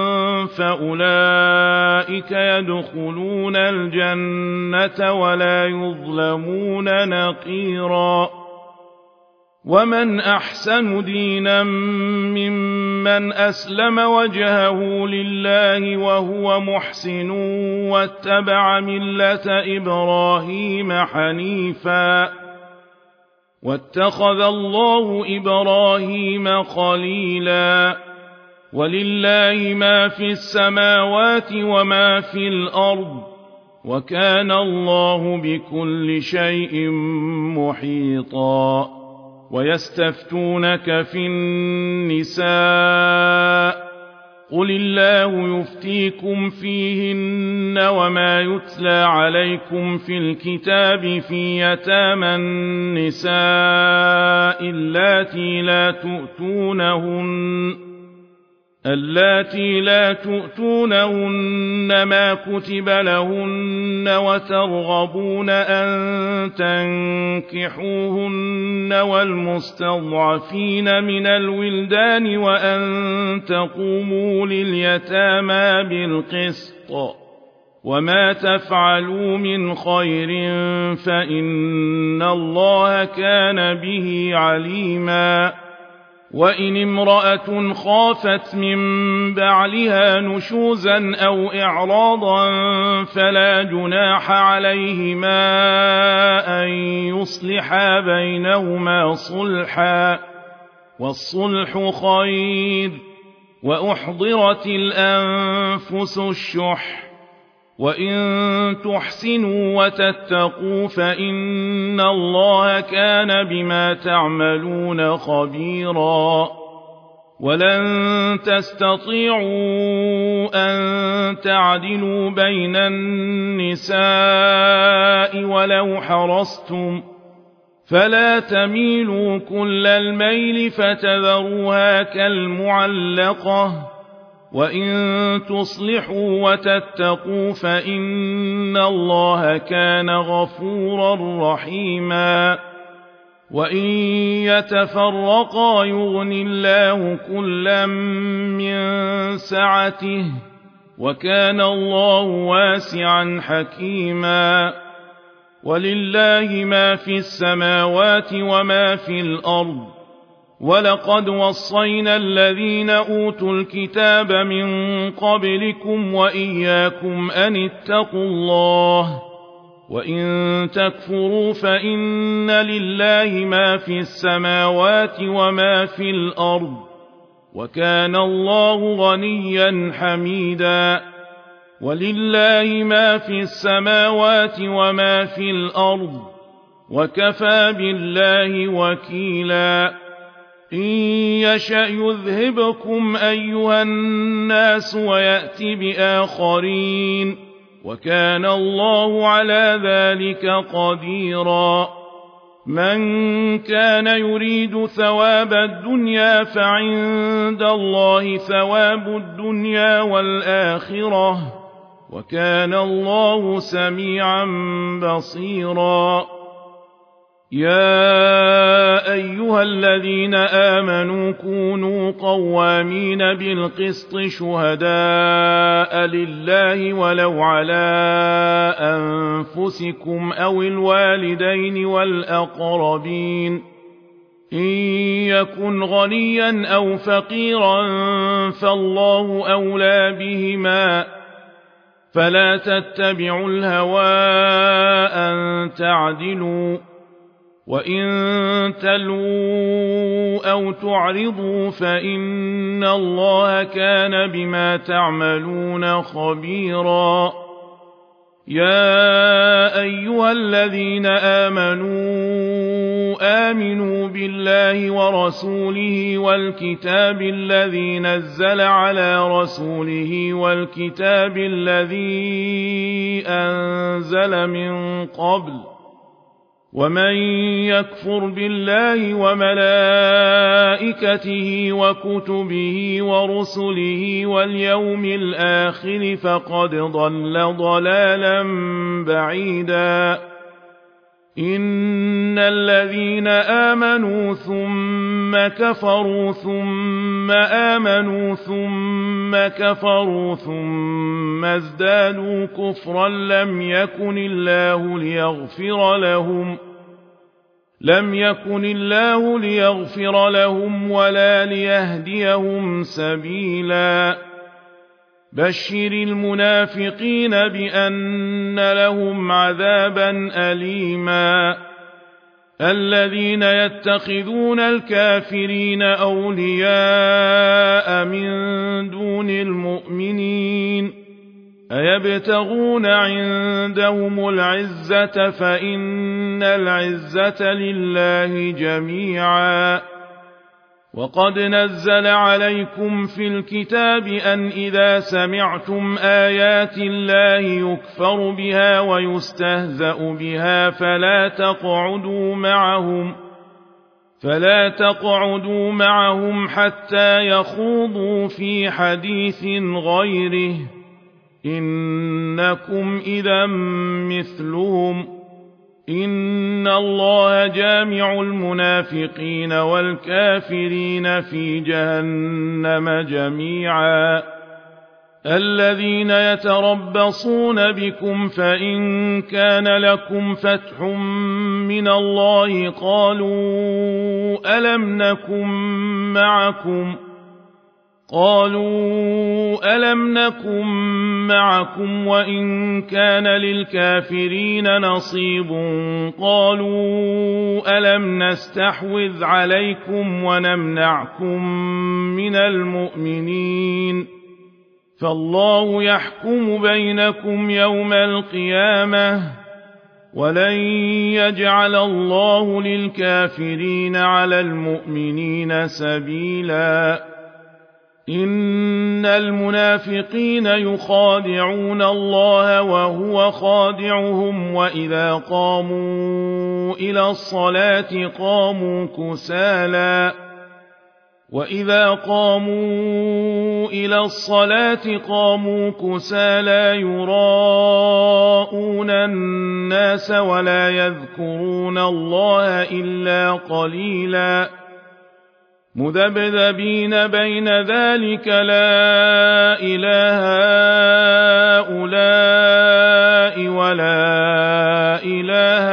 فأولئك يدخلون الجنة ولا يظلمون نقيرا ومن أحسن دينا ممن أسلم وجهه لله وهو محسن واتبع ملة إبراهيم حنيفا واتخذ الله إبراهيم خليلا ولله ما في السماوات وما في الأرض وكان الله بكل شيء محيطا ويستفتونك في النساء قل الله يفتيكم فيهن وما يتلى عليكم في الكتاب في يتامى النساء اللاتي لا تؤتونهن اللاتي لا تؤتونهن ما كتب لهن وترغبون أن تنكحوهن والمستضعفين من الولدان وأن تقوموا لليتامى بالقسط وما تفعلوا من خير فإن الله كان به عليما وإن امرأة خافت من بعلها نشوزا أو إعراضا فلا جناح عليهما أن يصلحا بينهما صلحا والصلح خير وأحضرت الأنفس الشح وإن تحسنوا وتتقوا فإن الله كان بما تعملون خبيرا ولن تستطيعوا أن تعدلوا بين النساء ولو حرصتم فلا تميلوا كل الميل فتذروها كالمعلقة وإن تصلحوا وتتقوا فإن الله كان غفورا رحيما وإن يتفرقا يغن الله كلا من سعته وكان الله واسعا حكيما ولله ما في السماوات وما في الأرض ولقد وصينا الذين أوتوا الكتاب من قبلكم وإياكم أن اتقوا الله وإن تكفروا فإن لله ما في السماوات وما في الأرض وكان الله غنيا حميدا ولله ما في السماوات وما في الأرض وكفى بالله وكيلا إن يشأ يذهبكم أيها الناس ويأت بآخرين وكان الله على ذلك قديرا من كان يريد ثواب الدنيا فعند الله ثواب الدنيا والآخرة وكان الله سميعا بصيرا يا أيها الذين آمنوا كونوا قوامين بالقسط شهداء لله ولو على أنفسكم أو الوالدين والأقربين إن يكن غنيا أو فقيرا فالله أولى بهما فلا تتبعوا الهوى أن تعدلوا وإن تلووا أو تعرضوا فإن الله كان بما تعملون خبيرا يا أيها الذين آمنوا آمنوا بالله ورسوله والكتاب الذي نزل على رسوله والكتاب الذي أنزل من قبل ومن يكفر بالله وملائكته وكتبه ورسله واليوم الآخر فقد ضل ضلالا بعيدا إن الذين آمنوا ثم كفروا ثم آمنوا ثم كفروا ثم ازدادوا كفرا لم يكن الله ليغفر لهم لم يكن الله ليغفر لهم ولا ليهديهم سبيلا بشر المنافقين بأن لهم عذابا أليما الذين يتخذون الكافرين أولياء من دون المؤمنين أيبتغون عندهم العزة فإن العزة لله جميعا وقد نزل عليكم في الكتاب أن إذا سمعتم آيات الله يكفر بها ويستهزأ بها فلا تقعدوا معهم فلا تقعدوا معهم حتى يخوضوا في حديث غيره إنكم إذا مثلهم إن الله جامع المنافقين والكافرين في جهنم جميعا الذين يتربصون بكم فإن كان لكم فتح من الله قالوا ألم نكن معكم قالوا ألم نكن معكم وإن كان للكافرين نصيب قالوا ألم نستحوذ عليكم ونمنعكم من المؤمنين فالله يحكم بينكم يوم القيامة ولن يجعل الله للكافرين على المؤمنين سبيلا إن المنافقين يخادعون الله وهو خادعهم وإذا قاموا إلى الصلاة قاموا كسالى وإذا قاموا إلى الصلاة قاموا كسالى يراءون الناس ولا يذكرون الله إلا قليلا مذبذبين بين ذلك لا إله هؤلاء ولا إله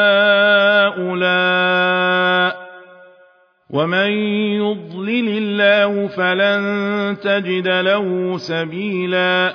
هؤلاء ومن يضلل الله فلن تجد له سبيلا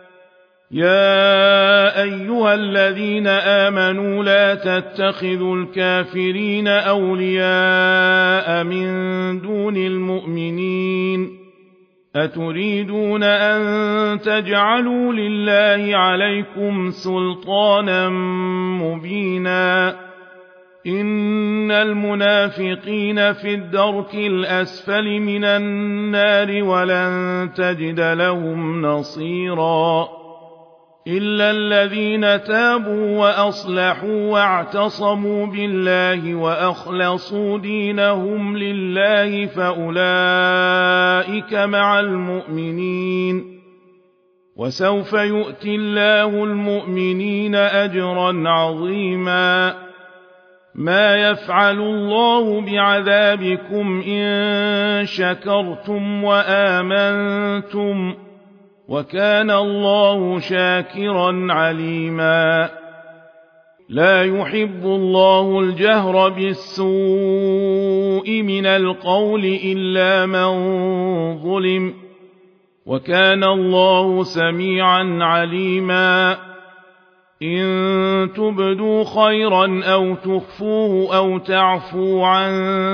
يا أيها الذين آمنوا لا تتخذوا الكافرين أولياء من دون المؤمنين أتريدون أن تجعلوا لله عليكم سلطانا مبينا إن المنافقين في الدرك الأسفل من النار ولن تجد لهم نصيرا إلا الذين تابوا وأصلحوا واعتصموا بالله وأخلصوا دينهم لله فأولئك مع المؤمنين وسوف يؤتي الله المؤمنين أجرا عظيما ما يفعل الله بعذابكم إن شكرتم وآمنتم وكان الله شاكرا عليما لا يحب الله الجهر بالسوء من القول إلا من ظلم وكان الله سميعا عليما إن تبدوا خيرا أو تخفوه أو تعفوا عن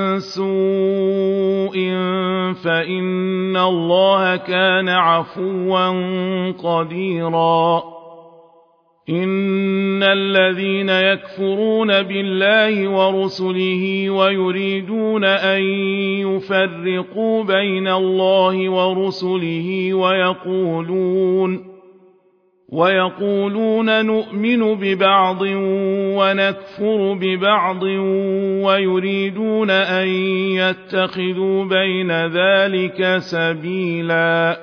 سوء فإن الله كان عفوا قديرا إن إن الذين يكفرون بالله ورسله ويريدون أن يفرقوا بين الله ورسله ويقولون ويقولون نؤمن ببعض ونكفر ببعض ويريدون أن يتخذوا بين ذلك سبيلا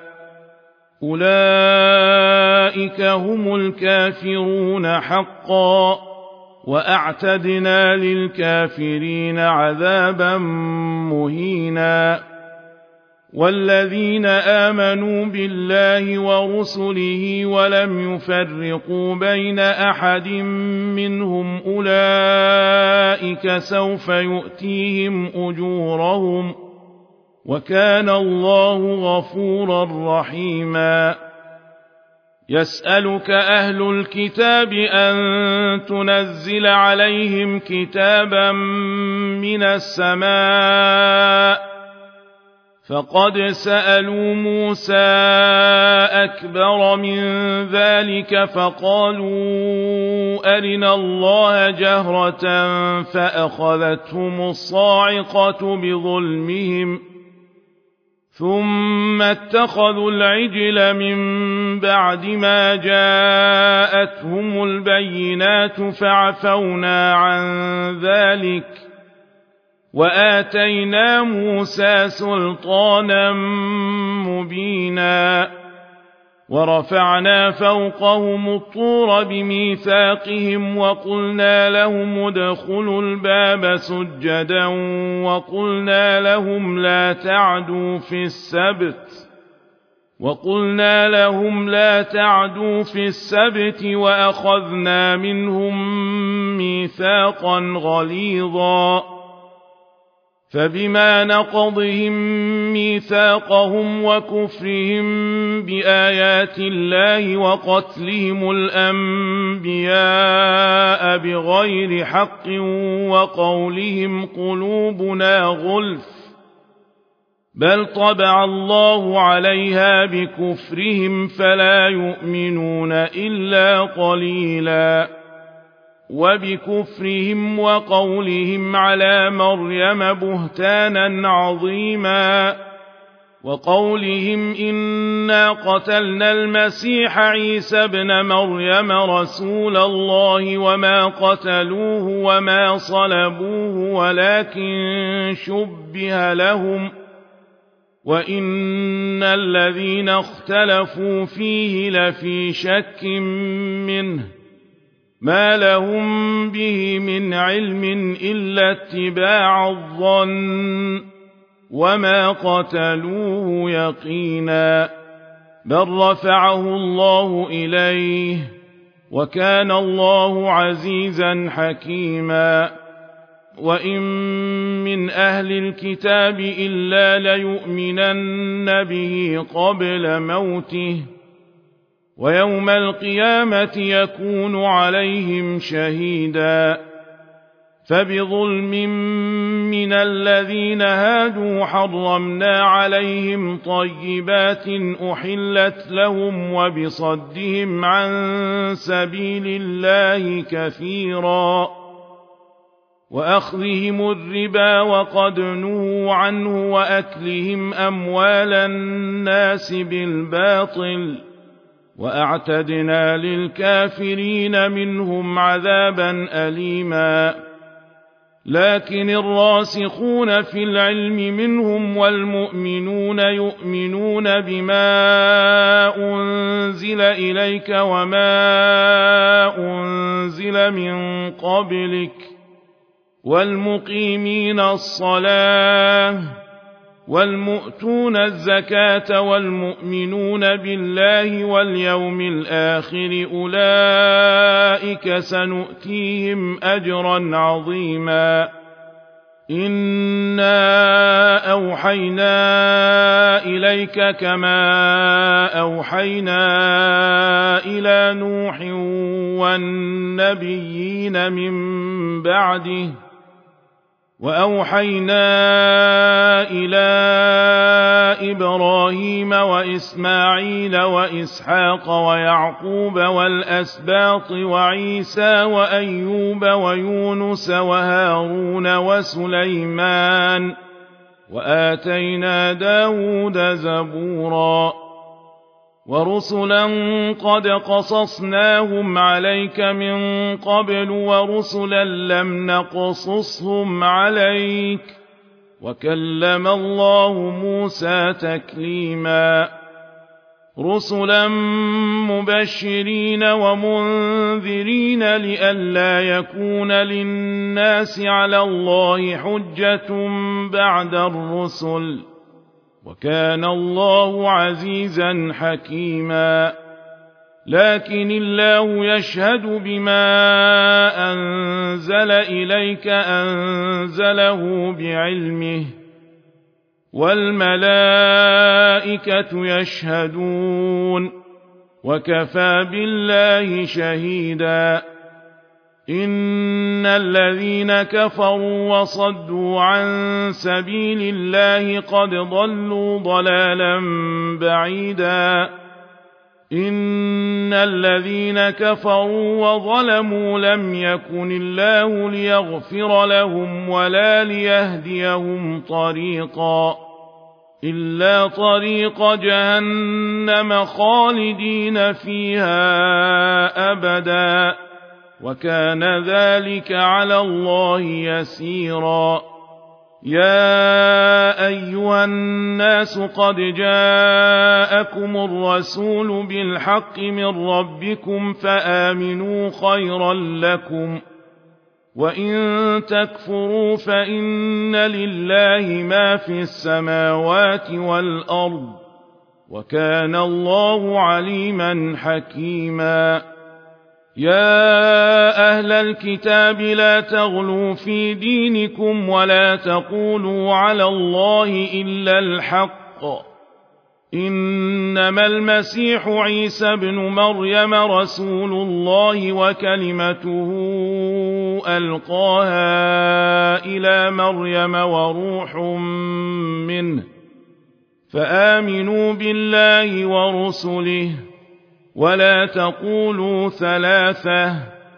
أولئك هم الكافرون حقا وأعتدنا للكافرين عذابا مهينا والذين آمنوا بالله ورسله ولم يفرقوا بين أحد منهم أولئك سوف يؤتيهم أجورهم وكان الله غفورا رحيما يسألك أهل الكتاب أن تنزل عليهم كتابا من السماء فقد سألوا موسى أكبر من ذلك فقالوا أرنا الله جهرة فأخذتهم الصاعقة بظلمهم ثم اتخذوا العجل من بعد ما جاءتهم البينات فعفونا عن ذلك وآتينا موسى سلطانا مبينا ورفعنا فوقهم الطور بميثاقهم وقلنا لهم ادخلوا الباب سجدا وقلنا لهم لا تعدوا في السبت وقلنا لهم لا تعدوا في السبت وأخذنا منهم ميثاقا غليظا فبما نقضهم ميثاقهم وكفرهم بآيات الله وقتلهم الأنبياء بغير حق وقولهم قلوبنا غلف بل طبع الله عليها بكفرهم فلا يؤمنون إلا قليلا وبكفرهم وقولهم على مريم بهتانا عظيما وقولهم إنا قتلنا المسيح عيسى ابن مريم رسول الله وما قتلوه وما صلبوه ولكن شبه لهم وإن الذين اختلفوا فيه لفي شك منه ما لهم به من علم إلا اتباع الظن وما قتلوه يقينا بل رفعه الله إليه وكان الله عزيزا حكيما وإن من أهل الكتاب إلا ليؤمنن به قبل موته ويوم القيامة يكون عليهم شهيدا فبظلم من الذين هادوا حرمنا عليهم طيبات أحلت لهم وبصدهم عن سبيل الله كثيرا وأخذهم الربا وقد نهوا عنه وأكلهم أموال الناس بالباطل وأعتدنا للكافرين منهم عذابا أليما لكن الراسخون في العلم منهم والمؤمنون يؤمنون بما أنزل إليك وما أنزل من قبلك والمقيمين الصلاة والمؤتون الزكاة والمؤمنون بالله واليوم الآخر أولئك سنؤتيهم أجرا عظيما إنا أوحينا إليك كما أوحينا إلى نوح والنبيين من بعده وأوحينا إلى إبراهيم وإسماعيل وإسحاق ويعقوب والأسباط وعيسى وأيوب ويونس وهارون وسليمان وآتينا داود زبورا ورسلا قد قصصناهم عليك من قبل ورسلا لم نقصصهم عليك وكلم الله موسى تكليما رسلا مبشرين ومنذرين لئلا يكون للناس على الله حجة بعد الرسل وكان الله عزيزا حكيما لكن الله يشهد بما أنزل إليك أنزله بعلمه والملائكة يشهدون وكفى بالله شهيدا إن الذين كفروا وصدوا عن سبيل الله قد ضلوا ضلالا بعيدا إن الذين كفروا وظلموا لم يكن الله ليغفر لهم ولا ليهديهم طريقا إلا طريق جهنم خالدين فيها أبدا وكان ذلك على الله يسيرا يا أيها الناس قد جاءكم الرسول بالحق من ربكم فآمنوا خيرا لكم وإن تكفروا فإن لله ما في السماوات والأرض وكان الله عليما حكيما يا أهل الكتاب لا تغلوا في دينكم ولا تقولوا على الله إلا الحق إنما المسيح عيسى ابن مريم رسول الله وكلمته ألقاها إلى مريم وروح منه فآمنوا بالله ورسله ولا تقولوا ثلاثة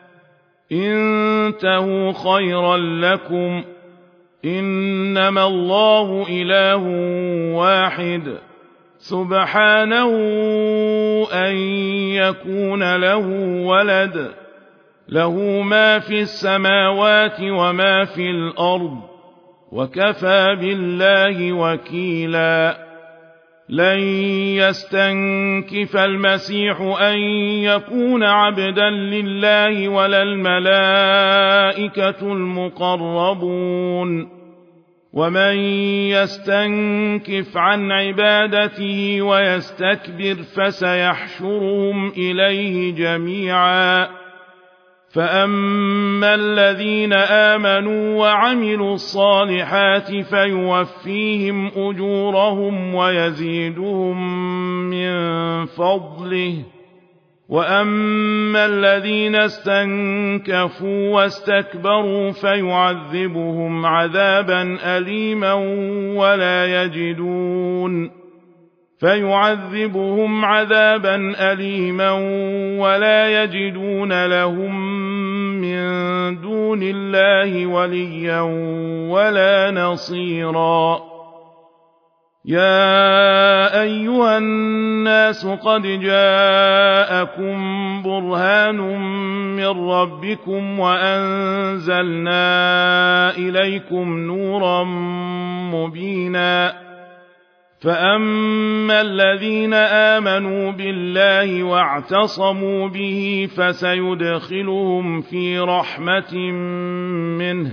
انتهوا خيرا لكم إنما الله إله واحد سبحانه أن يكون له ولد له ما في السماوات وما في الأرض وكفى بالله وكيلا لن يستنكف المسيح أن يكون عبدا لله ولا الملائكة المقربون ومن يستنكف عن عبادته ويستكبر فسيحشرهم إليه جميعا فأما الذين آمنوا وعملوا الصالحات فيوفيهم أجورهم ويزيدهم من فضله وأما الذين استنكفوا واستكبروا فيعذبهم عذابا أليما ولا يجدون فيعذبهم عذابا أليما ولا يجدون لهم من دون الله وليا ولا نصيرا يا أيها الناس قد جاءكم برهان من ربكم وأنزلنا إليكم نورا مبينا فأما الذين آمنوا بالله واعتصموا به فسيدخلهم في رحمة منه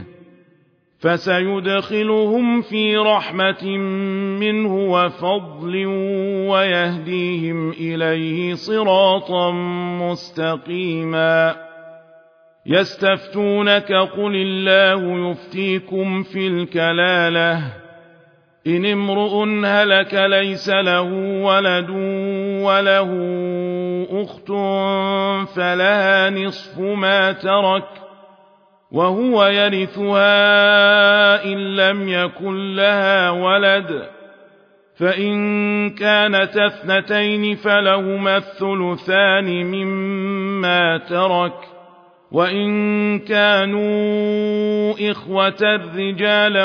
فسيدخلهم في رحمة منه وفضل ويهديهم إليه صراطا مستقيما يستفتونك قل الله يفتيكم في الكلالة إن امرؤ هلك ليس له ولد وله أخت فلها نصف ما ترك وهو يرثها إن لم يكن لها ولد فإن كانت اثنتين فلهما الثلثان مما ترك وإن كانوا إخوة رجالا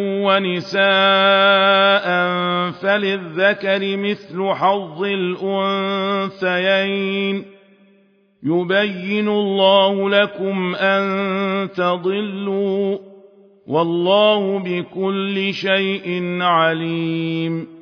ونساء فللذكر مثل حظ الأنثيين يبين الله لكم أن تضلوا والله بكل شيء عليم